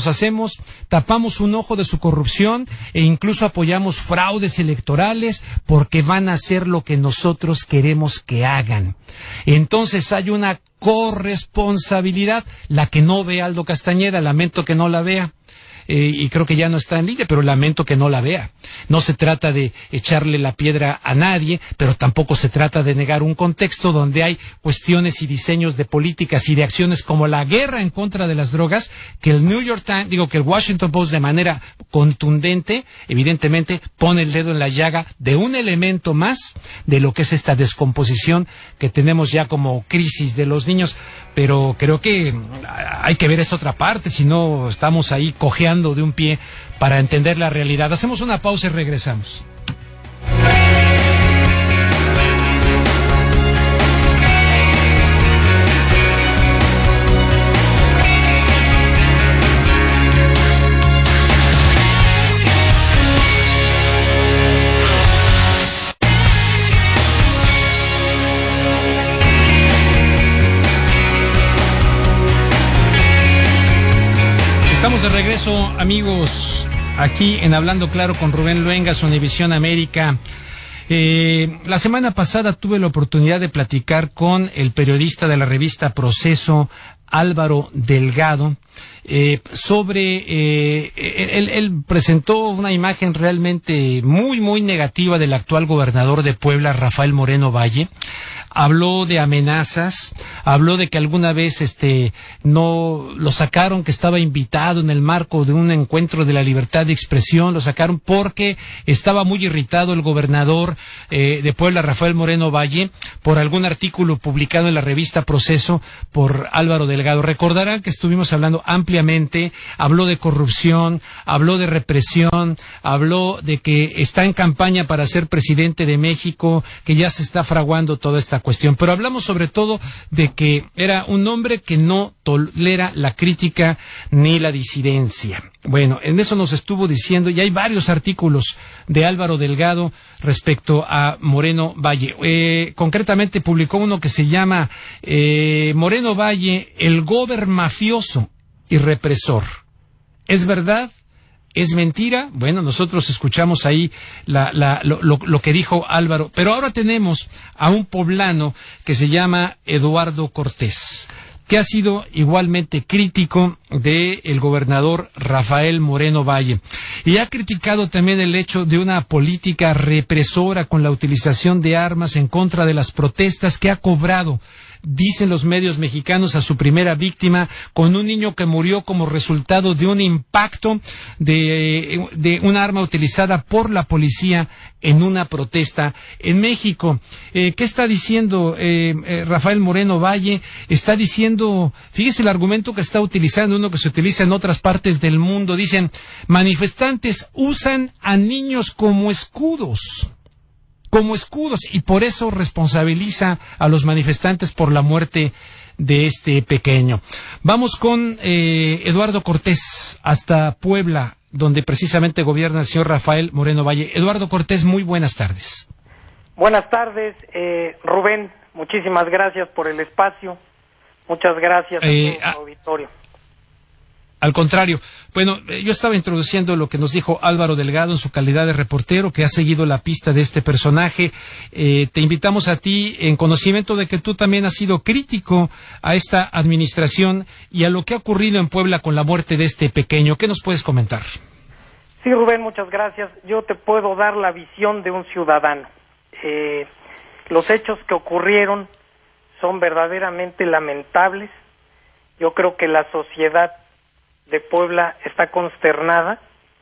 tapamos un ojo de su corrupción e incluso apoyamos fraudes electorales porque van a hacer lo que nosotros queremos que hagan. Entonces hay una corresponsabilidad, la que no ve Aldo Castañeda, lamento que no la vea. Y creo que ya no está en línea, pero lamento que no la vea. No se trata de echarle la piedra a nadie, pero tampoco se trata de negar un contexto donde hay cuestiones y diseños de políticas y de acciones como la guerra en contra de las drogas, que el que el Washington Post de manera contundente, evidentemente, pone el dedo en la llaga de un elemento más de lo que es esta descomposición que tenemos ya como crisis de los niños. Pero creo que hay que ver esa otra parte, si no estamos ahí cojeando de un pie para entender la realidad. Hacemos una pausa y regresamos. Estamos de regreso, amigos, aquí en Hablando Claro con Rubén Luengas, Univisión América. La semana pasada tuve la oportunidad de platicar con el periodista de la revista Proceso, Álvaro Delgado, él presentó una imagen realmente muy, muy negativa del actual gobernador de Puebla, Rafael Moreno Valle. Habló de amenazas, habló de que alguna vez no lo sacaron, que estaba invitado en el marco de un encuentro de la libertad de expresión, lo sacaron porque estaba muy irritado el gobernador de Puebla, Rafael Moreno Valle, por algún artículo publicado en la revista Proceso por Álvaro Delgado. Recordarán que estuvimos hablando ampliamente, habló de corrupción, habló de represión, habló de que está en campaña para ser presidente de México, que ya se está fraguando toda esta cuestión, pero hablamos sobre todo de que era un hombre que no tolera la crítica ni la disidencia. Bueno, en eso nos estuvo diciendo, y hay varios artículos de Álvaro Delgado respecto a Moreno Valle. Concretamente publicó uno que se llama Moreno Valle, el gober mafioso y represor. ¿Es verdad? ¿Es mentira? Bueno, nosotros escuchamos ahí lo que dijo Álvaro, pero ahora tenemos a un poblano que se llama Eduardo Cortés, que ha sido igualmente crítico del gobernador Rafael Moreno Valle, y ha criticado también el hecho de una política represora con la utilización de armas en contra de las protestas, que ha cobrado, dicen los medios mexicanos, a su primera víctima con un niño que murió como resultado de un impacto de un arma utilizada por la policía en una protesta en México. ¿Qué está diciendo Rafael Moreno Valle? Está diciendo, fíjese el argumento que está utilizando, uno que se utiliza en otras partes del mundo. Dicen, manifestantes usan a niños como escudos, y por eso responsabiliza a los manifestantes por la muerte de este pequeño. Vamos con Eduardo Cortés hasta Puebla, donde precisamente gobierna el señor Rafael Moreno Valle. Eduardo Cortés, muy buenas tardes. Buenas tardes, Rubén, muchísimas gracias por el espacio, muchas gracias a todo el auditorio. Al contrario, bueno, yo estaba introduciendo lo que nos dijo Álvaro Delgado en su calidad de reportero, que ha seguido la pista de este personaje. Te invitamos a ti, en conocimiento de que tú también has sido crítico a esta administración y a lo que ha ocurrido en Puebla con la muerte de este pequeño. ¿Qué nos puedes comentar? Sí, Rubén, muchas gracias. Yo te puedo dar la visión de un ciudadano. Los hechos que ocurrieron son verdaderamente lamentables. Yo creo que la sociedad de Puebla está consternada.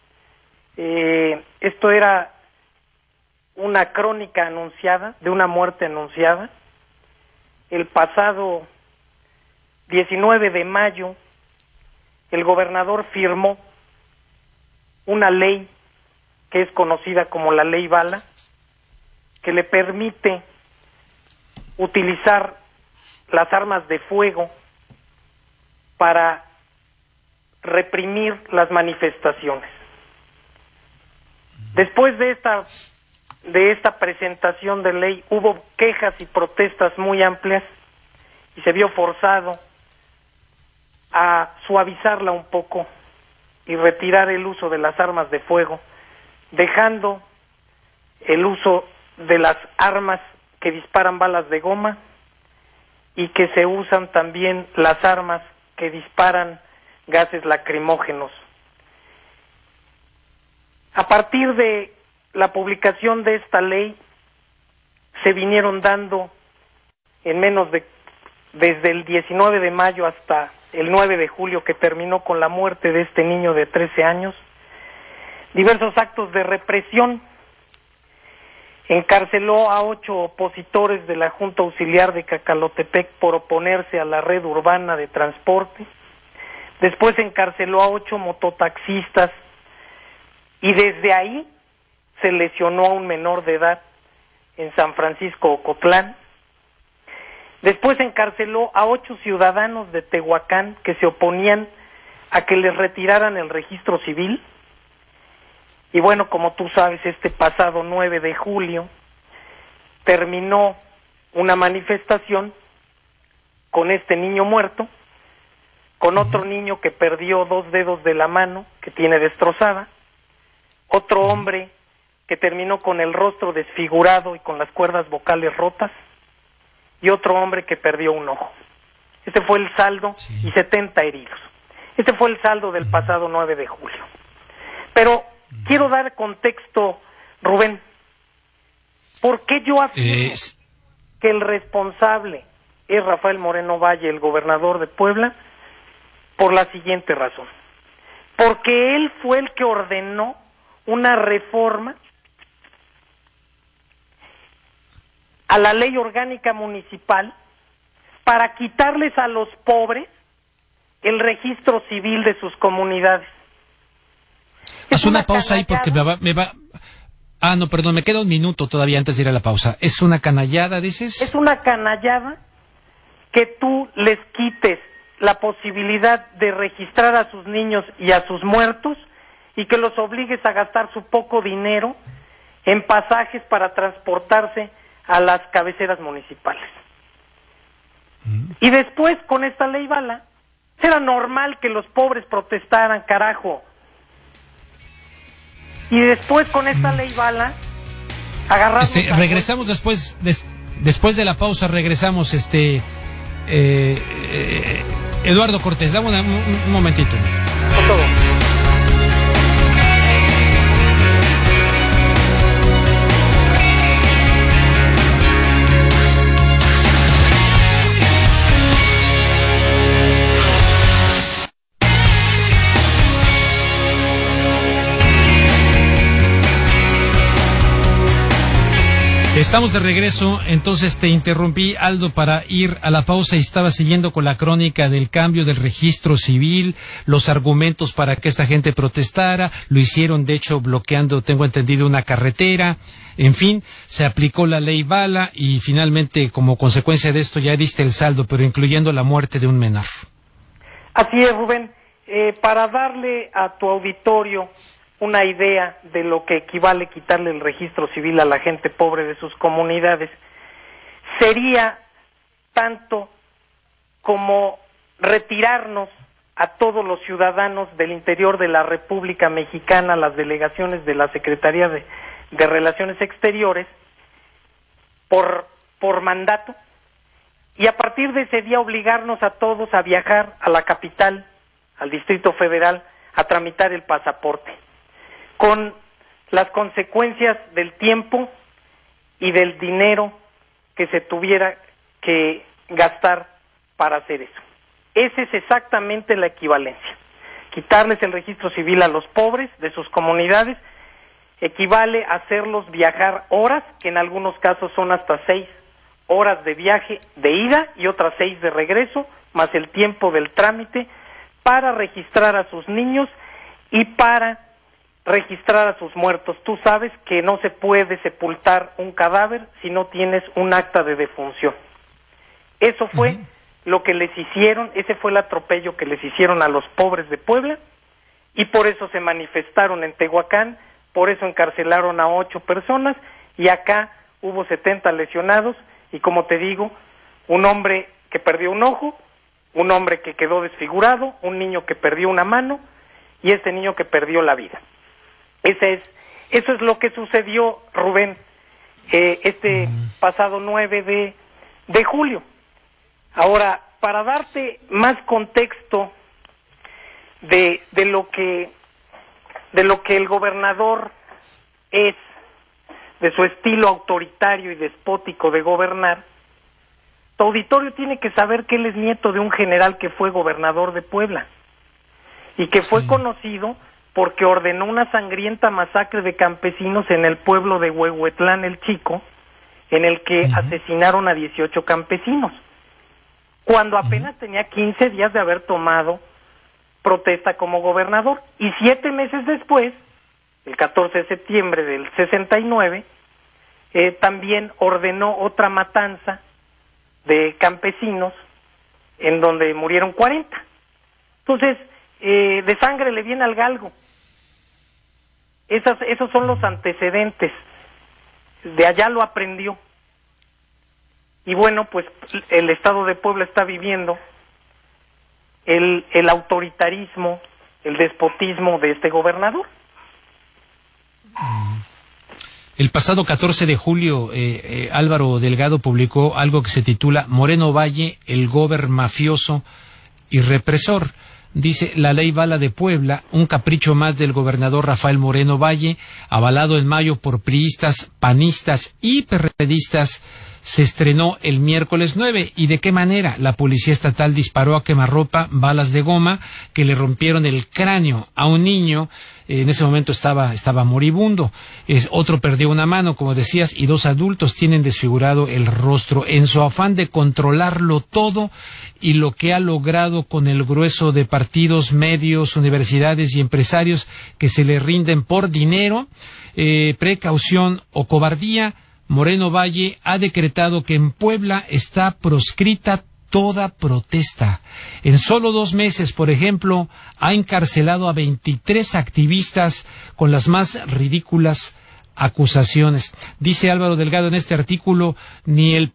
Esto era una crónica anunciada, de una muerte anunciada. El pasado 19 de mayo, el gobernador firmó una ley que es conocida como la Ley Bala, que le permite utilizar las armas de fuego para reprimir las manifestaciones. Después de esta presentación de ley hubo quejas y protestas muy amplias y se vio forzado a suavizarla un poco y retirar el uso de las armas de fuego, dejando el uso de las armas que disparan balas de goma y que se usan también las armas que disparan gases lacrimógenos. A partir de la publicación de esta ley, se vinieron dando desde el 19 de mayo hasta el 9 de julio, que terminó con la muerte de este niño de 13 años, diversos actos de represión. Encarceló a 8 opositores de la Junta Auxiliar de Cacalotepec por oponerse a la red urbana de transporte. Después encarceló a 8 mototaxistas y desde ahí se lesionó a un menor de edad en San Francisco Ocotlán. Después encarceló a 8 ciudadanos de Tehuacán que se oponían a que les retiraran el registro civil. Y bueno, como tú sabes, este pasado 9 de julio terminó una manifestación con este niño muerto, con otro niño que perdió 2 dedos de la mano, que tiene destrozada, otro hombre que terminó con el rostro desfigurado y con las cuerdas vocales rotas, y otro hombre que perdió un ojo. Este fue el saldo, y 70 heridos. Este fue el saldo del pasado 9 de julio. Pero quiero dar contexto, Rubén. ¿Por qué yo afirmo que el responsable es Rafael Moreno Valle, el gobernador de Puebla? Por la siguiente razón. Porque él fue el que ordenó una reforma a la ley orgánica municipal para quitarles a los pobres el registro civil de sus comunidades. Haz una pausa ahí porque me va... Ah, no, perdón, me queda un minuto todavía antes de ir a la pausa. ¿Es una canallada, dices? Es una canallada que tú les quites la posibilidad de registrar a sus niños y a sus muertos y que los obligues a gastar su poco dinero en pasajes para transportarse a las cabeceras municipales. Y después, con esta ley bala, era normal que los pobres protestaran, carajo. Y después, con esta ley bala, agarramos... regresamos después de la pausa, regresamos, Eduardo Cortés, dame un momentito. Con todo. Estamos de regreso, entonces te interrumpí, Aldo, para ir a la pausa y estaba siguiendo con la crónica del cambio del registro civil, los argumentos para que esta gente protestara, lo hicieron de hecho bloqueando, tengo entendido, una carretera, en fin, se aplicó la ley bala y finalmente como consecuencia de esto ya diste el saldo, pero incluyendo la muerte de un menor. Así es, Rubén, para darle a tu auditorio una idea de lo que equivale quitarle el registro civil a la gente pobre de sus comunidades, sería tanto como retirarnos a todos los ciudadanos del interior de la República Mexicana, las delegaciones de la Secretaría de Relaciones Exteriores, por mandato, y a partir de ese día obligarnos a todos a viajar a la capital, al Distrito Federal, a tramitar el pasaporte, con las consecuencias del tiempo y del dinero que se tuviera que gastar para hacer eso. Esa es exactamente la equivalencia. Quitarles el registro civil a los pobres de sus comunidades equivale a hacerlos viajar horas, que en algunos casos son hasta 6 horas de viaje de ida y otras 6 de regreso, más el tiempo del trámite, para registrar a sus niños y para registrar a sus muertos. Tú sabes que no se puede sepultar un cadáver si no tienes un acta de defunción. Eso fue lo que les hicieron, ese fue el atropello que les hicieron a los pobres de Puebla, y por eso se manifestaron en Tehuacán, por eso encarcelaron a 8 personas, y acá hubo 70 lesionados, y como te digo, un hombre que perdió un ojo, un hombre que quedó desfigurado, un niño que perdió una mano, y este niño que perdió la vida. Eso es lo que sucedió, Rubén, este pasado 9 de julio. Ahora, para darte más contexto de lo que el gobernador es, de su estilo autoritario y despótico de gobernar, tu auditorio tiene que saber que él es nieto de un general que fue gobernador de Puebla y que fue conocido porque ordenó una sangrienta masacre de campesinos en el pueblo de Huehuetlán el Chico, en el que asesinaron a 18 campesinos, cuando apenas tenía 15 días de haber tomado protesta como gobernador. Y 7 meses después, el 14 de septiembre del 69, también ordenó otra matanza de campesinos, en donde murieron 40. Entonces, de sangre le viene al galgo. Esos son los antecedentes. De allá lo aprendió. Y bueno, pues el Estado de Puebla está viviendo el autoritarismo, el despotismo de este gobernador. El pasado 14 de julio, Álvaro Delgado publicó algo que se titula Moreno Valle, el gober mafioso y represor. Dice, la ley Bala de Puebla, un capricho más del gobernador Rafael Moreno Valle, avalado en mayo por priistas, panistas y perredistas, se estrenó el miércoles 9. ¿Y de qué manera? La policía estatal disparó a quemarropa balas de goma que le rompieron el cráneo a un niño. En ese momento estaba moribundo. Otro perdió una mano, como decías, y 2 adultos tienen desfigurado el rostro en su afán de controlarlo todo, y lo que ha logrado con el grueso de partidos, medios, universidades y empresarios que se le rinden por dinero, precaución o cobardía. Moreno Valle ha decretado que en Puebla está proscrita toda protesta. En solo 2 meses, por ejemplo, ha encarcelado a 23 activistas con las más ridículas acusaciones. Dice Álvaro Delgado en este artículo, ni el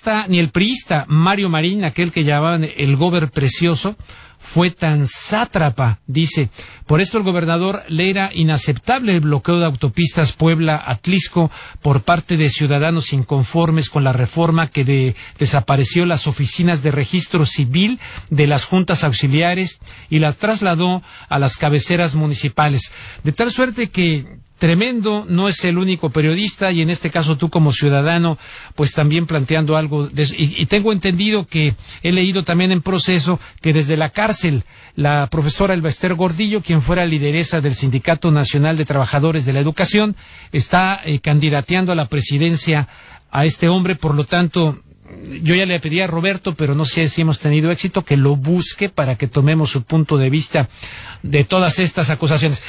priista Mario Marín, aquel que llamaban el gober precioso, fue tan sátrapa, dice. Por esto el gobernador le era inaceptable el bloqueo de autopistas Puebla-Atlisco por parte de ciudadanos inconformes con la reforma que desapareció las oficinas de registro civil de las juntas auxiliares y las trasladó a las cabeceras municipales. De tal suerte que tremendo, no es el único periodista, y en este caso tú como ciudadano, pues también planteando algo de eso. Y tengo entendido que he leído también en Proceso que desde la cárcel la profesora Elba Ester Gordillo, quien fuera lideresa del Sindicato Nacional de Trabajadores de la Educación, está candidateando a la presidencia a este hombre. Por lo tanto, yo ya le pedí a Roberto, pero no sé si hemos tenido éxito, que lo busque para que tomemos su punto de vista de todas estas acusaciones.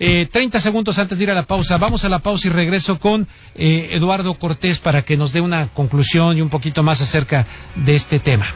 30 segundos antes de ir a la pausa. Vamos a la pausa y regreso con Eduardo Cortés para que nos dé una conclusión y un poquito más acerca de este tema.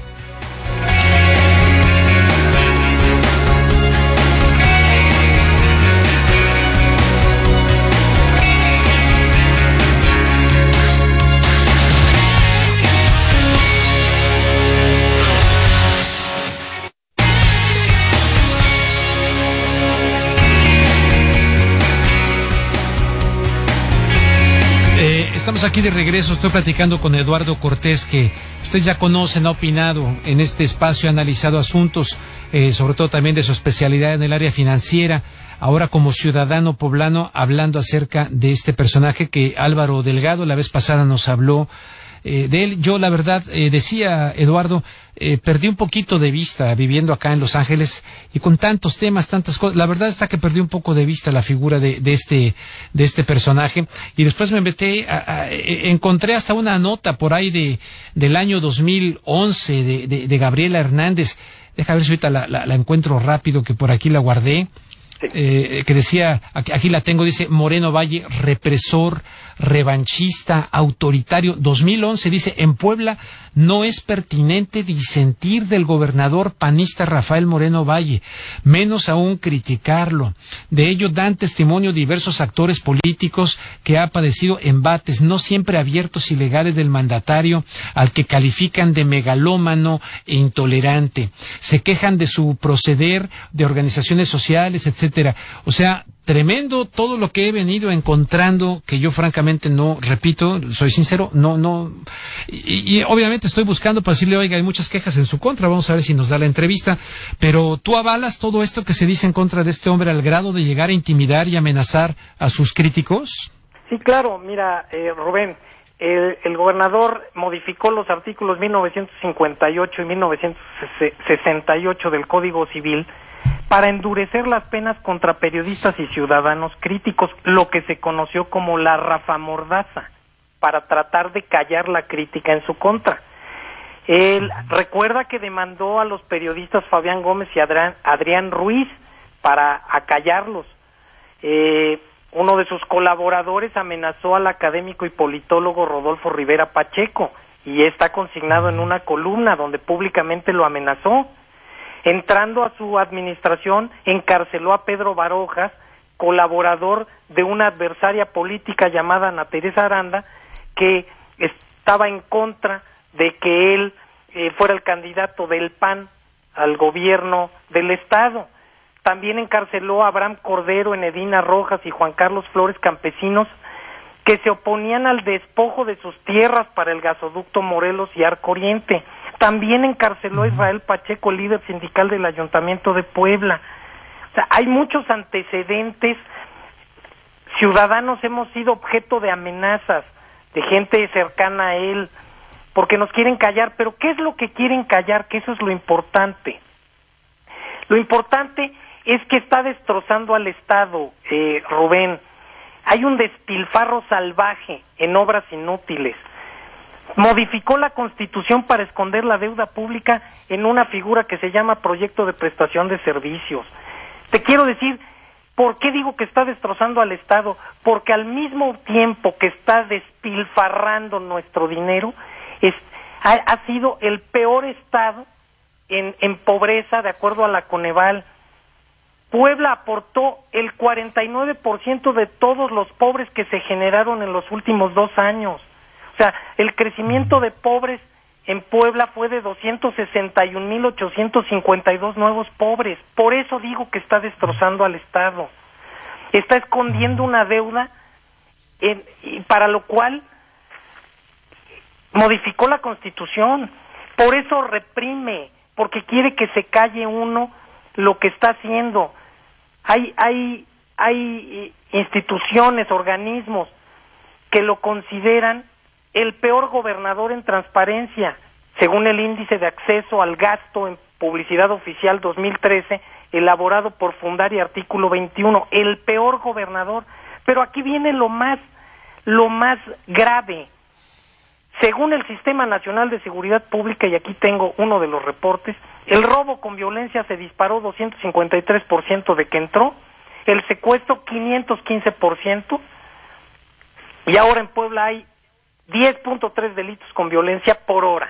Estamos aquí de regreso, estoy platicando con Eduardo Cortés, que ustedes ya conocen, ha opinado en este espacio, ha analizado asuntos, sobre todo también de su especialidad en el área financiera, ahora como ciudadano poblano, hablando acerca de este personaje que Álvaro Delgado la vez pasada nos habló de él. Yo la verdad, decía Eduardo, perdí un poquito de vista viviendo acá en Los Ángeles y con tantos temas, tantas cosas. La verdad está que perdí un poco de vista la figura de este personaje, y después me metí, encontré hasta una nota por ahí del año 2011 de Gabriela Hernández. Deja ver si ahorita la encuentro rápido, que por aquí la guardé. Que decía, aquí la tengo, dice Moreno Valle, represor, revanchista, autoritario. 2011 dice, en Puebla no es pertinente disentir del gobernador panista Rafael Moreno Valle, menos aún criticarlo. De ello dan testimonio diversos actores políticos que ha padecido embates no siempre abiertos y legales del mandatario, al que califican de megalómano e intolerante. Se quejan de su proceder, de organizaciones sociales, etcétera. O sea, tremendo todo lo que he venido encontrando, que yo francamente no, repito, soy sincero, no, y obviamente estoy buscando para decirle, oiga, hay muchas quejas en su contra, vamos a ver si nos da la entrevista, pero ¿tú avalas todo esto que se dice en contra de este hombre al grado de llegar a intimidar y amenazar a sus críticos? Sí, claro, mira, Rubén, el gobernador modificó los artículos 1958 y 1968 del Código Civil para endurecer las penas contra periodistas y ciudadanos críticos, lo que se conoció como la rafamordaza, para tratar de callar la crítica en su contra. Él recuerda que demandó a los periodistas Fabián Gómez y Adrián Ruiz para acallarlos. Uno de sus colaboradores amenazó al académico y politólogo Rodolfo Rivera Pacheco, y está consignado en una columna donde públicamente lo amenazó. Entrando a su administración, encarceló a Pedro Barojas, colaborador de una adversaria política llamada Ana Teresa Aranda, que estaba en contra de que él fuera el candidato del PAN al gobierno del Estado. También encarceló a Abraham Cordero, Enedina Rojas y Juan Carlos Flores Campesinos, que se oponían al despojo de sus tierras para el gasoducto Morelos y Arco Oriente. También encarceló a Israel Pacheco, líder sindical del Ayuntamiento de Puebla. O sea, hay muchos antecedentes. Ciudadanos hemos sido objeto de amenazas de gente cercana a él, porque nos quieren callar. Pero ¿qué es lo que quieren callar? Que eso es lo importante. Lo importante es que está destrozando al Estado, Rubén. Hay un despilfarro salvaje en obras inútiles. Modificó la Constitución para esconder la deuda pública en una figura que se llama Proyecto de Prestación de Servicios. Te quiero decir, ¿por qué digo que está destrozando al Estado? Porque al mismo tiempo que está despilfarrando nuestro dinero, ha sido el peor Estado en pobreza, de acuerdo a la Coneval. Puebla aportó el 49% de todos los pobres que se generaron en los últimos 2 años. O sea, el crecimiento de pobres en Puebla fue de 261,852 nuevos pobres. Por eso digo que está destrozando al Estado. Está escondiendo una deuda para lo cual modificó la Constitución. Por eso reprime, porque quiere que se calle uno lo que está haciendo. Hay instituciones, organismos que lo consideran el peor gobernador en transparencia, según el índice de acceso al gasto en publicidad oficial 2013, elaborado por Fundar y Artículo 21, el peor gobernador. Pero aquí viene lo más grave. Según el Sistema Nacional de Seguridad Pública, y aquí tengo uno de los reportes, el robo con violencia se disparó 253% de que entró, el secuestro 515%, y ahora en Puebla hay 10.3 delitos con violencia por hora.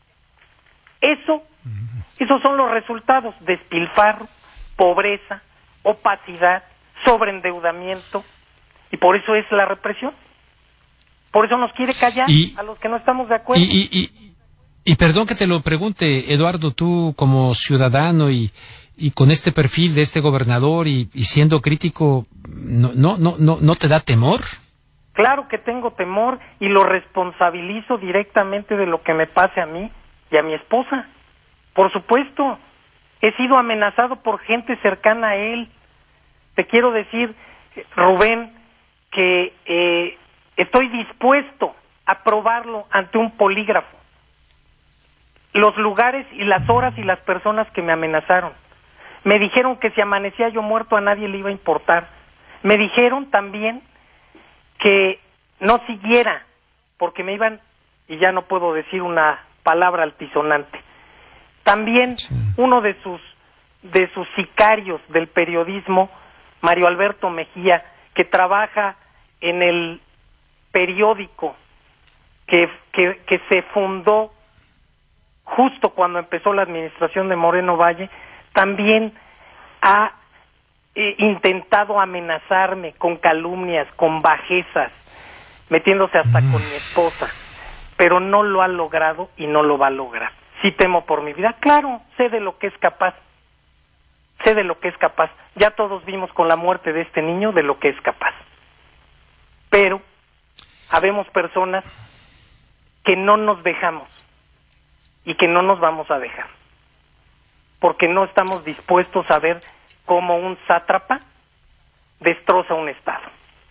Esos son los resultados: despilfarro, pobreza, opacidad, sobreendeudamiento, y por eso es la represión. Por eso nos quiere callar a los que no estamos de acuerdo. Y perdón que te lo pregunte, Eduardo, tú como ciudadano y con este perfil de este gobernador y siendo crítico, ¿no te da temor? Claro que tengo temor y lo responsabilizo directamente de lo que me pase a mí y a mi esposa. Por supuesto, he sido amenazado por gente cercana a él. Te quiero decir, Rubén, que estoy dispuesto a probarlo ante un polígrafo. Los lugares y las horas y las personas que me amenazaron. Me dijeron que si amanecía yo muerto a nadie le iba a importar. Me dijeron también que no siguiera, porque me iban, y ya no puedo decir una palabra altisonante. También uno de sus sicarios del periodismo, Mario Alberto Mejía, que trabaja en el periódico que se fundó justo cuando empezó la administración de Moreno Valle, también ha intentado amenazarme con calumnias, con bajezas, metiéndose hasta con mi esposa, pero no lo ha logrado y no lo va a lograr. Sí temo por mi vida, claro, sé de lo que es capaz, ya todos vimos con la muerte de este niño de lo que es capaz, pero habemos personas que no nos dejamos y que no nos vamos a dejar, porque no estamos dispuestos a ver cómo un sátrapa destroza un Estado.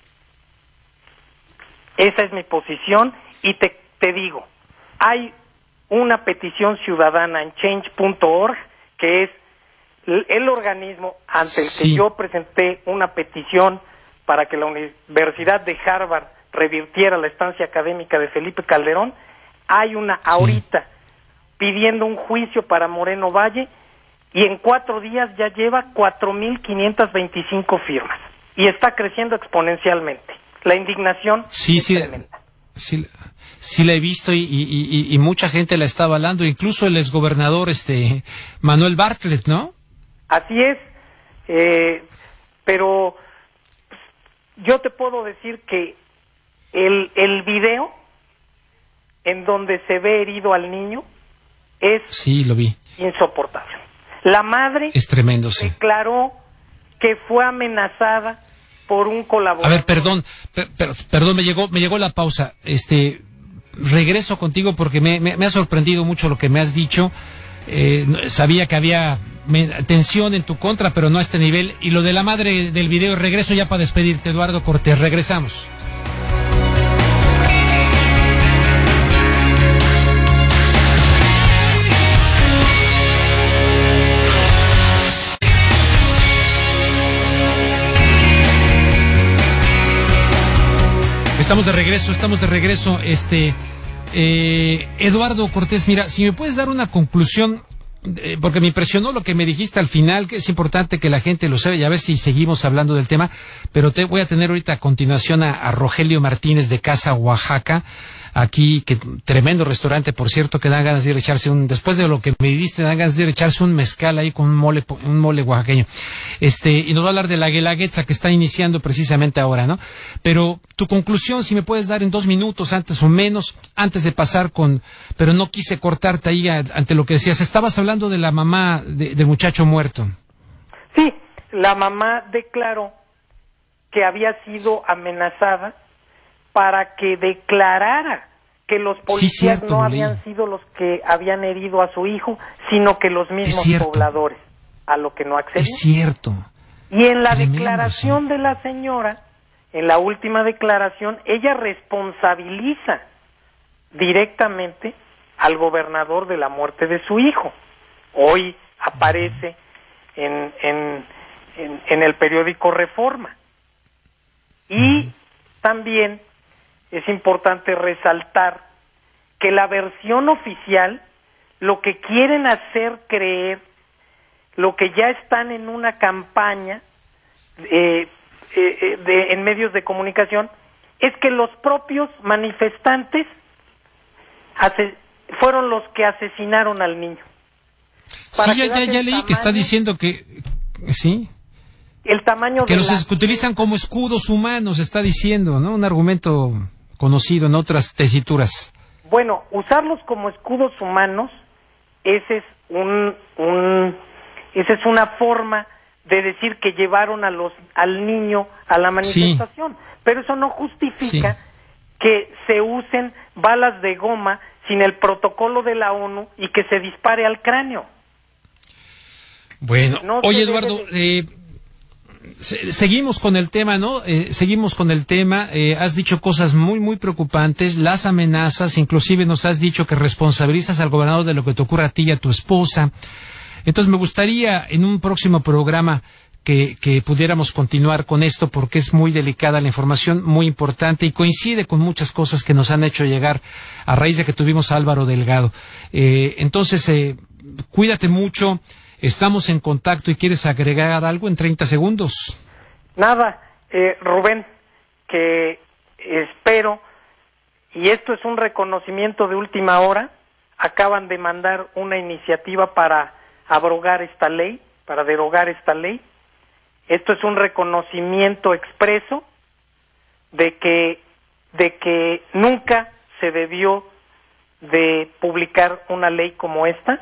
Esa es mi posición y te digo, hay una petición ciudadana en change.org, que es el organismo ante el que yo presenté una petición para que la Universidad de Harvard revirtiera la estancia académica de Felipe Calderón. Hay una ahorita pidiendo un juicio para Moreno Valle, y en 4 días ya lleva 4,525 firmas y está creciendo exponencialmente. La indignación es tremenda. Sí la he visto y mucha gente la está avalando, incluso el exgobernador Manuel Bartlett, ¿no? Así es, pero yo te puedo decir que el video en donde se ve herido al niño es lo vi. Insoportable. La madre es tremendo, declaró que fue amenazada por un colaborador. A ver, perdón, me llegó la pausa. Regreso contigo porque me ha sorprendido mucho lo que me has dicho. Sabía que había tensión en tu contra, pero no a este nivel. Y lo de la madre del video, regreso ya para despedirte, Eduardo Cortés. Regresamos. Estamos de regreso. Eduardo Cortés, mira, si me puedes dar una conclusión, porque me impresionó lo que me dijiste al final, que es importante que la gente lo sepa, y a ver si seguimos hablando del tema, pero te voy a tener ahorita a continuación a Rogelio Martínez de Casa Oaxaca, aquí, que tremendo restaurante, por cierto, que dan ganas de ir a echarse después de lo que me diste, dan ganas de ir a echarse un mezcal ahí con un mole oaxaqueño. Y nos va a hablar de la Guelaguetza que está iniciando precisamente ahora, ¿no? Pero tu conclusión, si me puedes dar en 2 minutos antes o menos, antes de pasar pero no quise cortarte ahí ante lo que decías. Estabas hablando de la mamá del muchacho muerto. Sí, la mamá declaró que había sido amenazada para que declarara que los policías no habían sido los que habían herido a su hijo, sino que los mismos pobladores, a lo que no accedió. Es cierto. Y en la declaración de la señora, en la última declaración, ella responsabiliza directamente al gobernador de la muerte de su hijo. Hoy aparece en el periódico Reforma. Y también es importante resaltar que la versión oficial, lo que quieren hacer creer, lo que ya están en una campaña en medios de comunicación, es que los propios manifestantes fueron los que asesinaron al niño. Sí, ya leí que está diciendo que... Sí. El tamaño que los utilizan como escudos humanos, está diciendo, ¿no? Un argumento conocido en otras tesituras. Bueno, usarlos como escudos humanos, esa es una forma de decir que llevaron al niño a la manifestación, sí. Pero eso no justifica que se usen balas de goma sin el protocolo de la ONU y que se dispare al cráneo. Bueno, oye Eduardo, seguimos con el tema, ¿no? Seguimos con el tema. Has dicho cosas muy, muy preocupantes, las amenazas, inclusive nos has dicho que responsabilizas al gobernador de lo que te ocurre a ti y a tu esposa. Entonces me gustaría en un próximo programa que pudiéramos continuar con esto porque es muy delicada la información, muy importante y coincide con muchas cosas que nos han hecho llegar a raíz de que tuvimos a Álvaro Delgado. Entonces, cuídate mucho. Estamos en contacto y ¿quieres agregar algo en 30 segundos? Nada, Rubén, que espero, y esto es un reconocimiento de última hora, acaban de mandar una iniciativa para abrogar esta ley, para derogar esta ley. Esto es un reconocimiento expreso de que nunca se debió de publicar una ley como esta,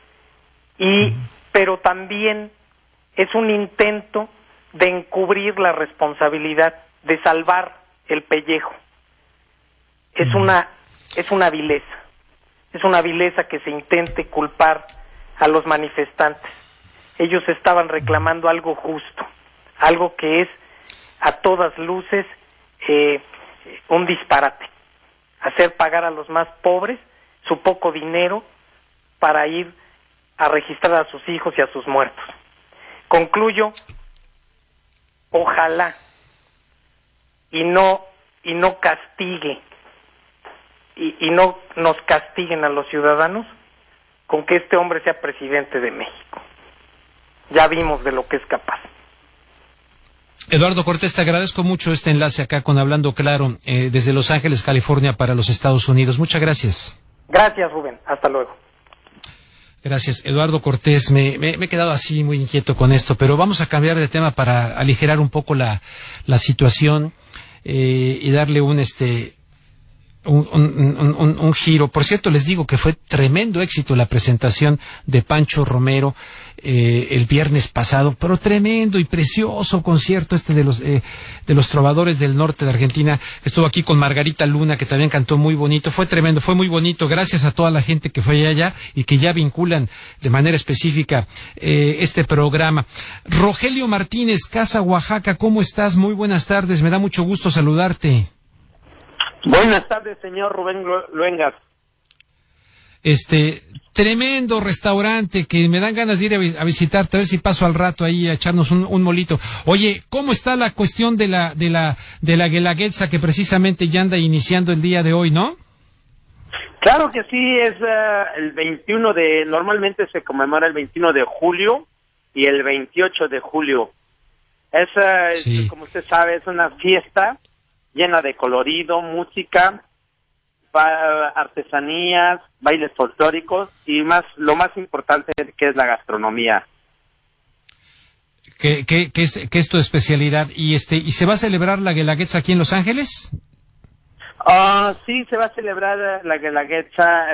pero también es un intento de encubrir la responsabilidad, de salvar el pellejo. Es una vileza que se intente culpar a los manifestantes. Ellos estaban reclamando algo justo, algo que es a todas luces un disparate, hacer pagar a los más pobres su poco dinero para ir a registrar a sus hijos y a sus muertos. Concluyo, ojalá y no castigue y no nos castiguen a los ciudadanos con que este hombre sea presidente de México. Ya vimos de lo que es capaz. Eduardo Cortés, te agradezco mucho este enlace acá con Hablando Claro desde Los Ángeles, California, para los Estados Unidos. Muchas gracias. Gracias, Rubén. Hasta luego. Gracias, Eduardo Cortés. Me he quedado así muy inquieto con esto, pero vamos a cambiar de tema para aligerar un poco la situación y darle un giro. Por cierto, les digo que fue tremendo éxito la presentación de Pancho Romero el viernes pasado, pero tremendo y precioso concierto de los trovadores del norte de Argentina. Estuvo aquí con Margarita Luna, que también cantó muy bonito. Fue tremendo, fue muy bonito. Gracias a toda la gente que fue allá y que ya vinculan de manera específica este programa. Rogelio Martínez, Casa Oaxaca, ¿cómo estás? Muy buenas tardes, me da mucho gusto saludarte. Buenas tardes, señor Rubén Luengas. Tremendo restaurante que me dan ganas de ir a visitarte, a ver si paso al rato ahí a echarnos un molito. Oye, ¿cómo está la cuestión de la Guelaguetza que precisamente ya anda iniciando el día de hoy, no? Claro que sí, es el 21 normalmente se conmemora el 21 de julio y el 28 de julio. Sí. Como usted sabe, es una fiesta llena de colorido, música, artesanías, bailes folclóricos y lo más importante que es la gastronomía. ¿Qué es tu especialidad? ¿Y se va a celebrar la Guelaguetza aquí en Los Ángeles? Sí, se va a celebrar la Guelaguetza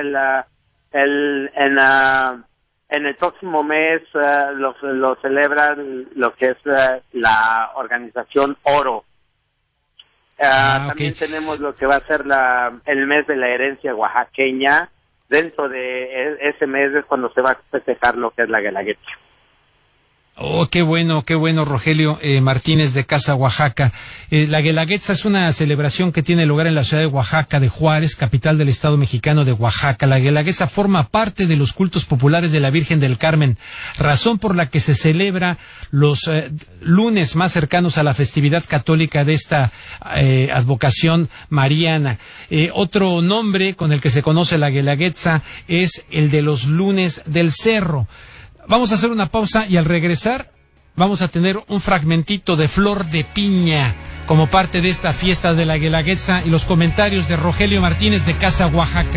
en el próximo mes. Lo celebran lo que es la organización Oro. También tenemos lo que va a ser el mes de la herencia oaxaqueña. Dentro de ese mes es cuando se va a festejar lo que es la Guelaguetza. Oh, qué bueno, Rogelio Martínez de Casa Oaxaca. La Guelaguetza es una celebración que tiene lugar en la ciudad de Oaxaca de Juárez, capital del estado mexicano de Oaxaca. La Guelaguetza forma parte de los cultos populares de la Virgen del Carmen, razón por la que se celebra los lunes más cercanos a la festividad católica de esta advocación mariana. Otro nombre con el que se conoce la Guelaguetza es el de los lunes del cerro. Vamos a hacer una pausa y al regresar vamos a tener un fragmentito de Flor de Piña como parte de esta fiesta de la Guelaguetza y los comentarios de Rogelio Martínez de Casa Oaxaca.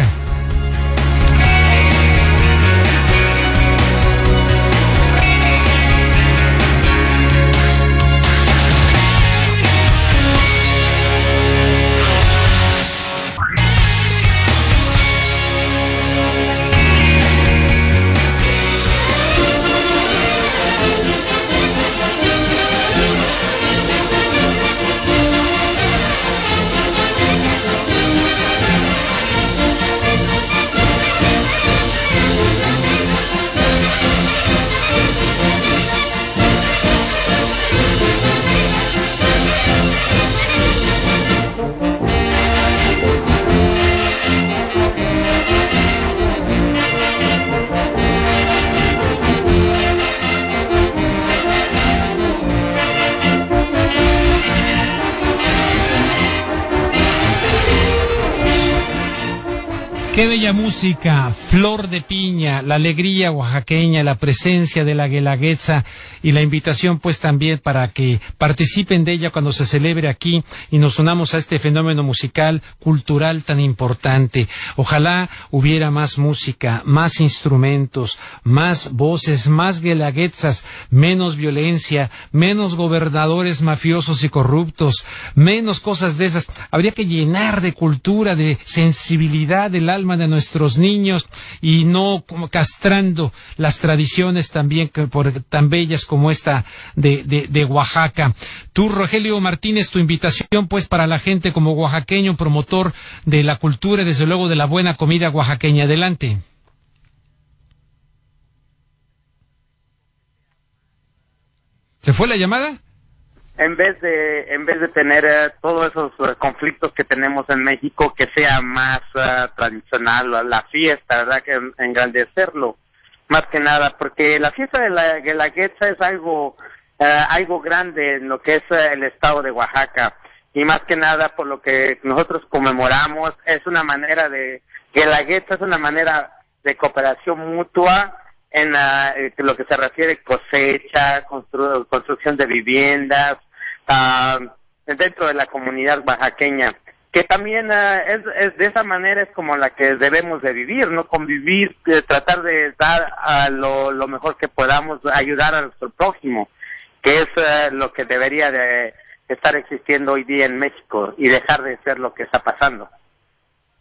Qué bella música, Flor de Piña, la alegría oaxaqueña, la presencia de la Guelaguetza y la invitación pues también para que participen de ella cuando se celebre aquí y nos unamos a este fenómeno musical, cultural tan importante. Ojalá hubiera más música, más instrumentos, más voces, más Guelaguetzas, menos violencia, menos gobernadores mafiosos y corruptos, menos cosas de esas. Habría que llenar de cultura, de sensibilidad del alma de nuestros niños y no como castrando las tradiciones también tan bellas como esta de Oaxaca. Tú, Rogelio Martínez, tu invitación pues para la gente como oaxaqueño, promotor de la cultura y desde luego de la buena comida oaxaqueña. Adelante. ¿Se fue la llamada? En vez de tener todos esos conflictos que tenemos en México, que sea más tradicional la fiesta, ¿verdad? Que engrandecerlo, más que nada, porque la fiesta de la Guelaguetza es algo grande en lo que es el estado de Oaxaca, y más que nada por lo que nosotros conmemoramos, es una manera de, Guelaguetza es una manera de cooperación mutua en lo que se refiere cosecha, construcción de viviendas, dentro de la comunidad oaxaqueña, que también es de esa manera es como la que debemos de vivir, ¿no? Convivir, tratar de dar lo mejor que podamos, ayudar a nuestro prójimo, que es lo que debería de estar existiendo hoy día en México y dejar de ser lo que está pasando.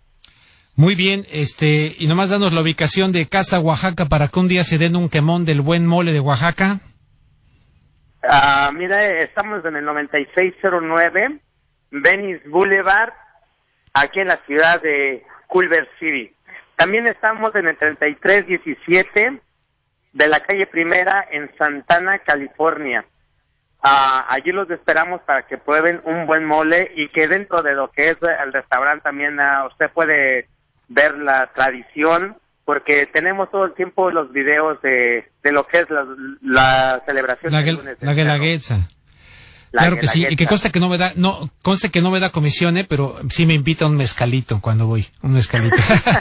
Muy bien, y nomás danos la ubicación de Casa Oaxaca para que un día se den un quemón del buen mole de Oaxaca. Mira, estamos en el 9609 Venice Boulevard, aquí en la ciudad de Culver City. También estamos en el 3317 de la calle Primera en Santana, California. Allí los esperamos para que prueben un buen mole y que dentro de lo que es el restaurante también usted puede ver la tradición, porque tenemos todo el tiempo los videos de lo que es la celebración la del lunes. La Guelaguetza. Claro que sí, y que conste que no me da comisión, pero sí me invita un mezcalito cuando voy, un mezcalito.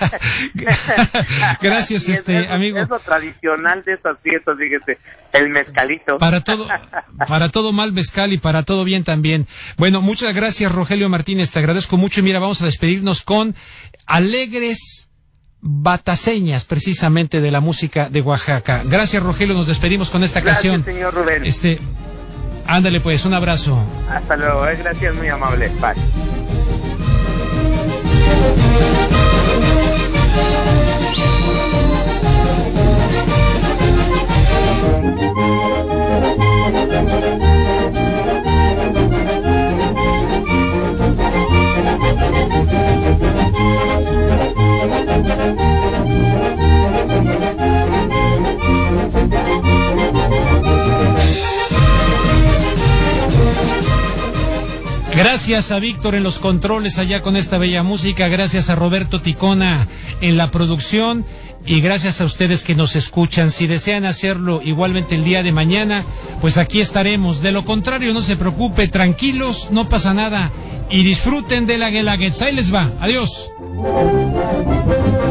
Gracias, amigo. Es lo tradicional de esas fiestas, fíjese, el mezcalito. Para todo mal mezcal y para todo bien también. Bueno, muchas gracias, Rogelio Martínez, te agradezco mucho. Y mira, vamos a despedirnos con alegres bataseñas, precisamente, de la música de Oaxaca. Gracias, Rogelio, nos despedimos con esta canción. Gracias, señor Rubén. Ándale pues, un abrazo. Hasta luego, gracias, muy amable. Bye. Gracias a Víctor en los controles allá con esta bella música, gracias a Roberto Ticona en la producción y gracias a ustedes que nos escuchan. Si desean hacerlo igualmente el día de mañana, pues aquí estaremos. De lo contrario, no se preocupe, tranquilos, no pasa nada y disfruten de la Guelaguetza. Ahí les va, adiós.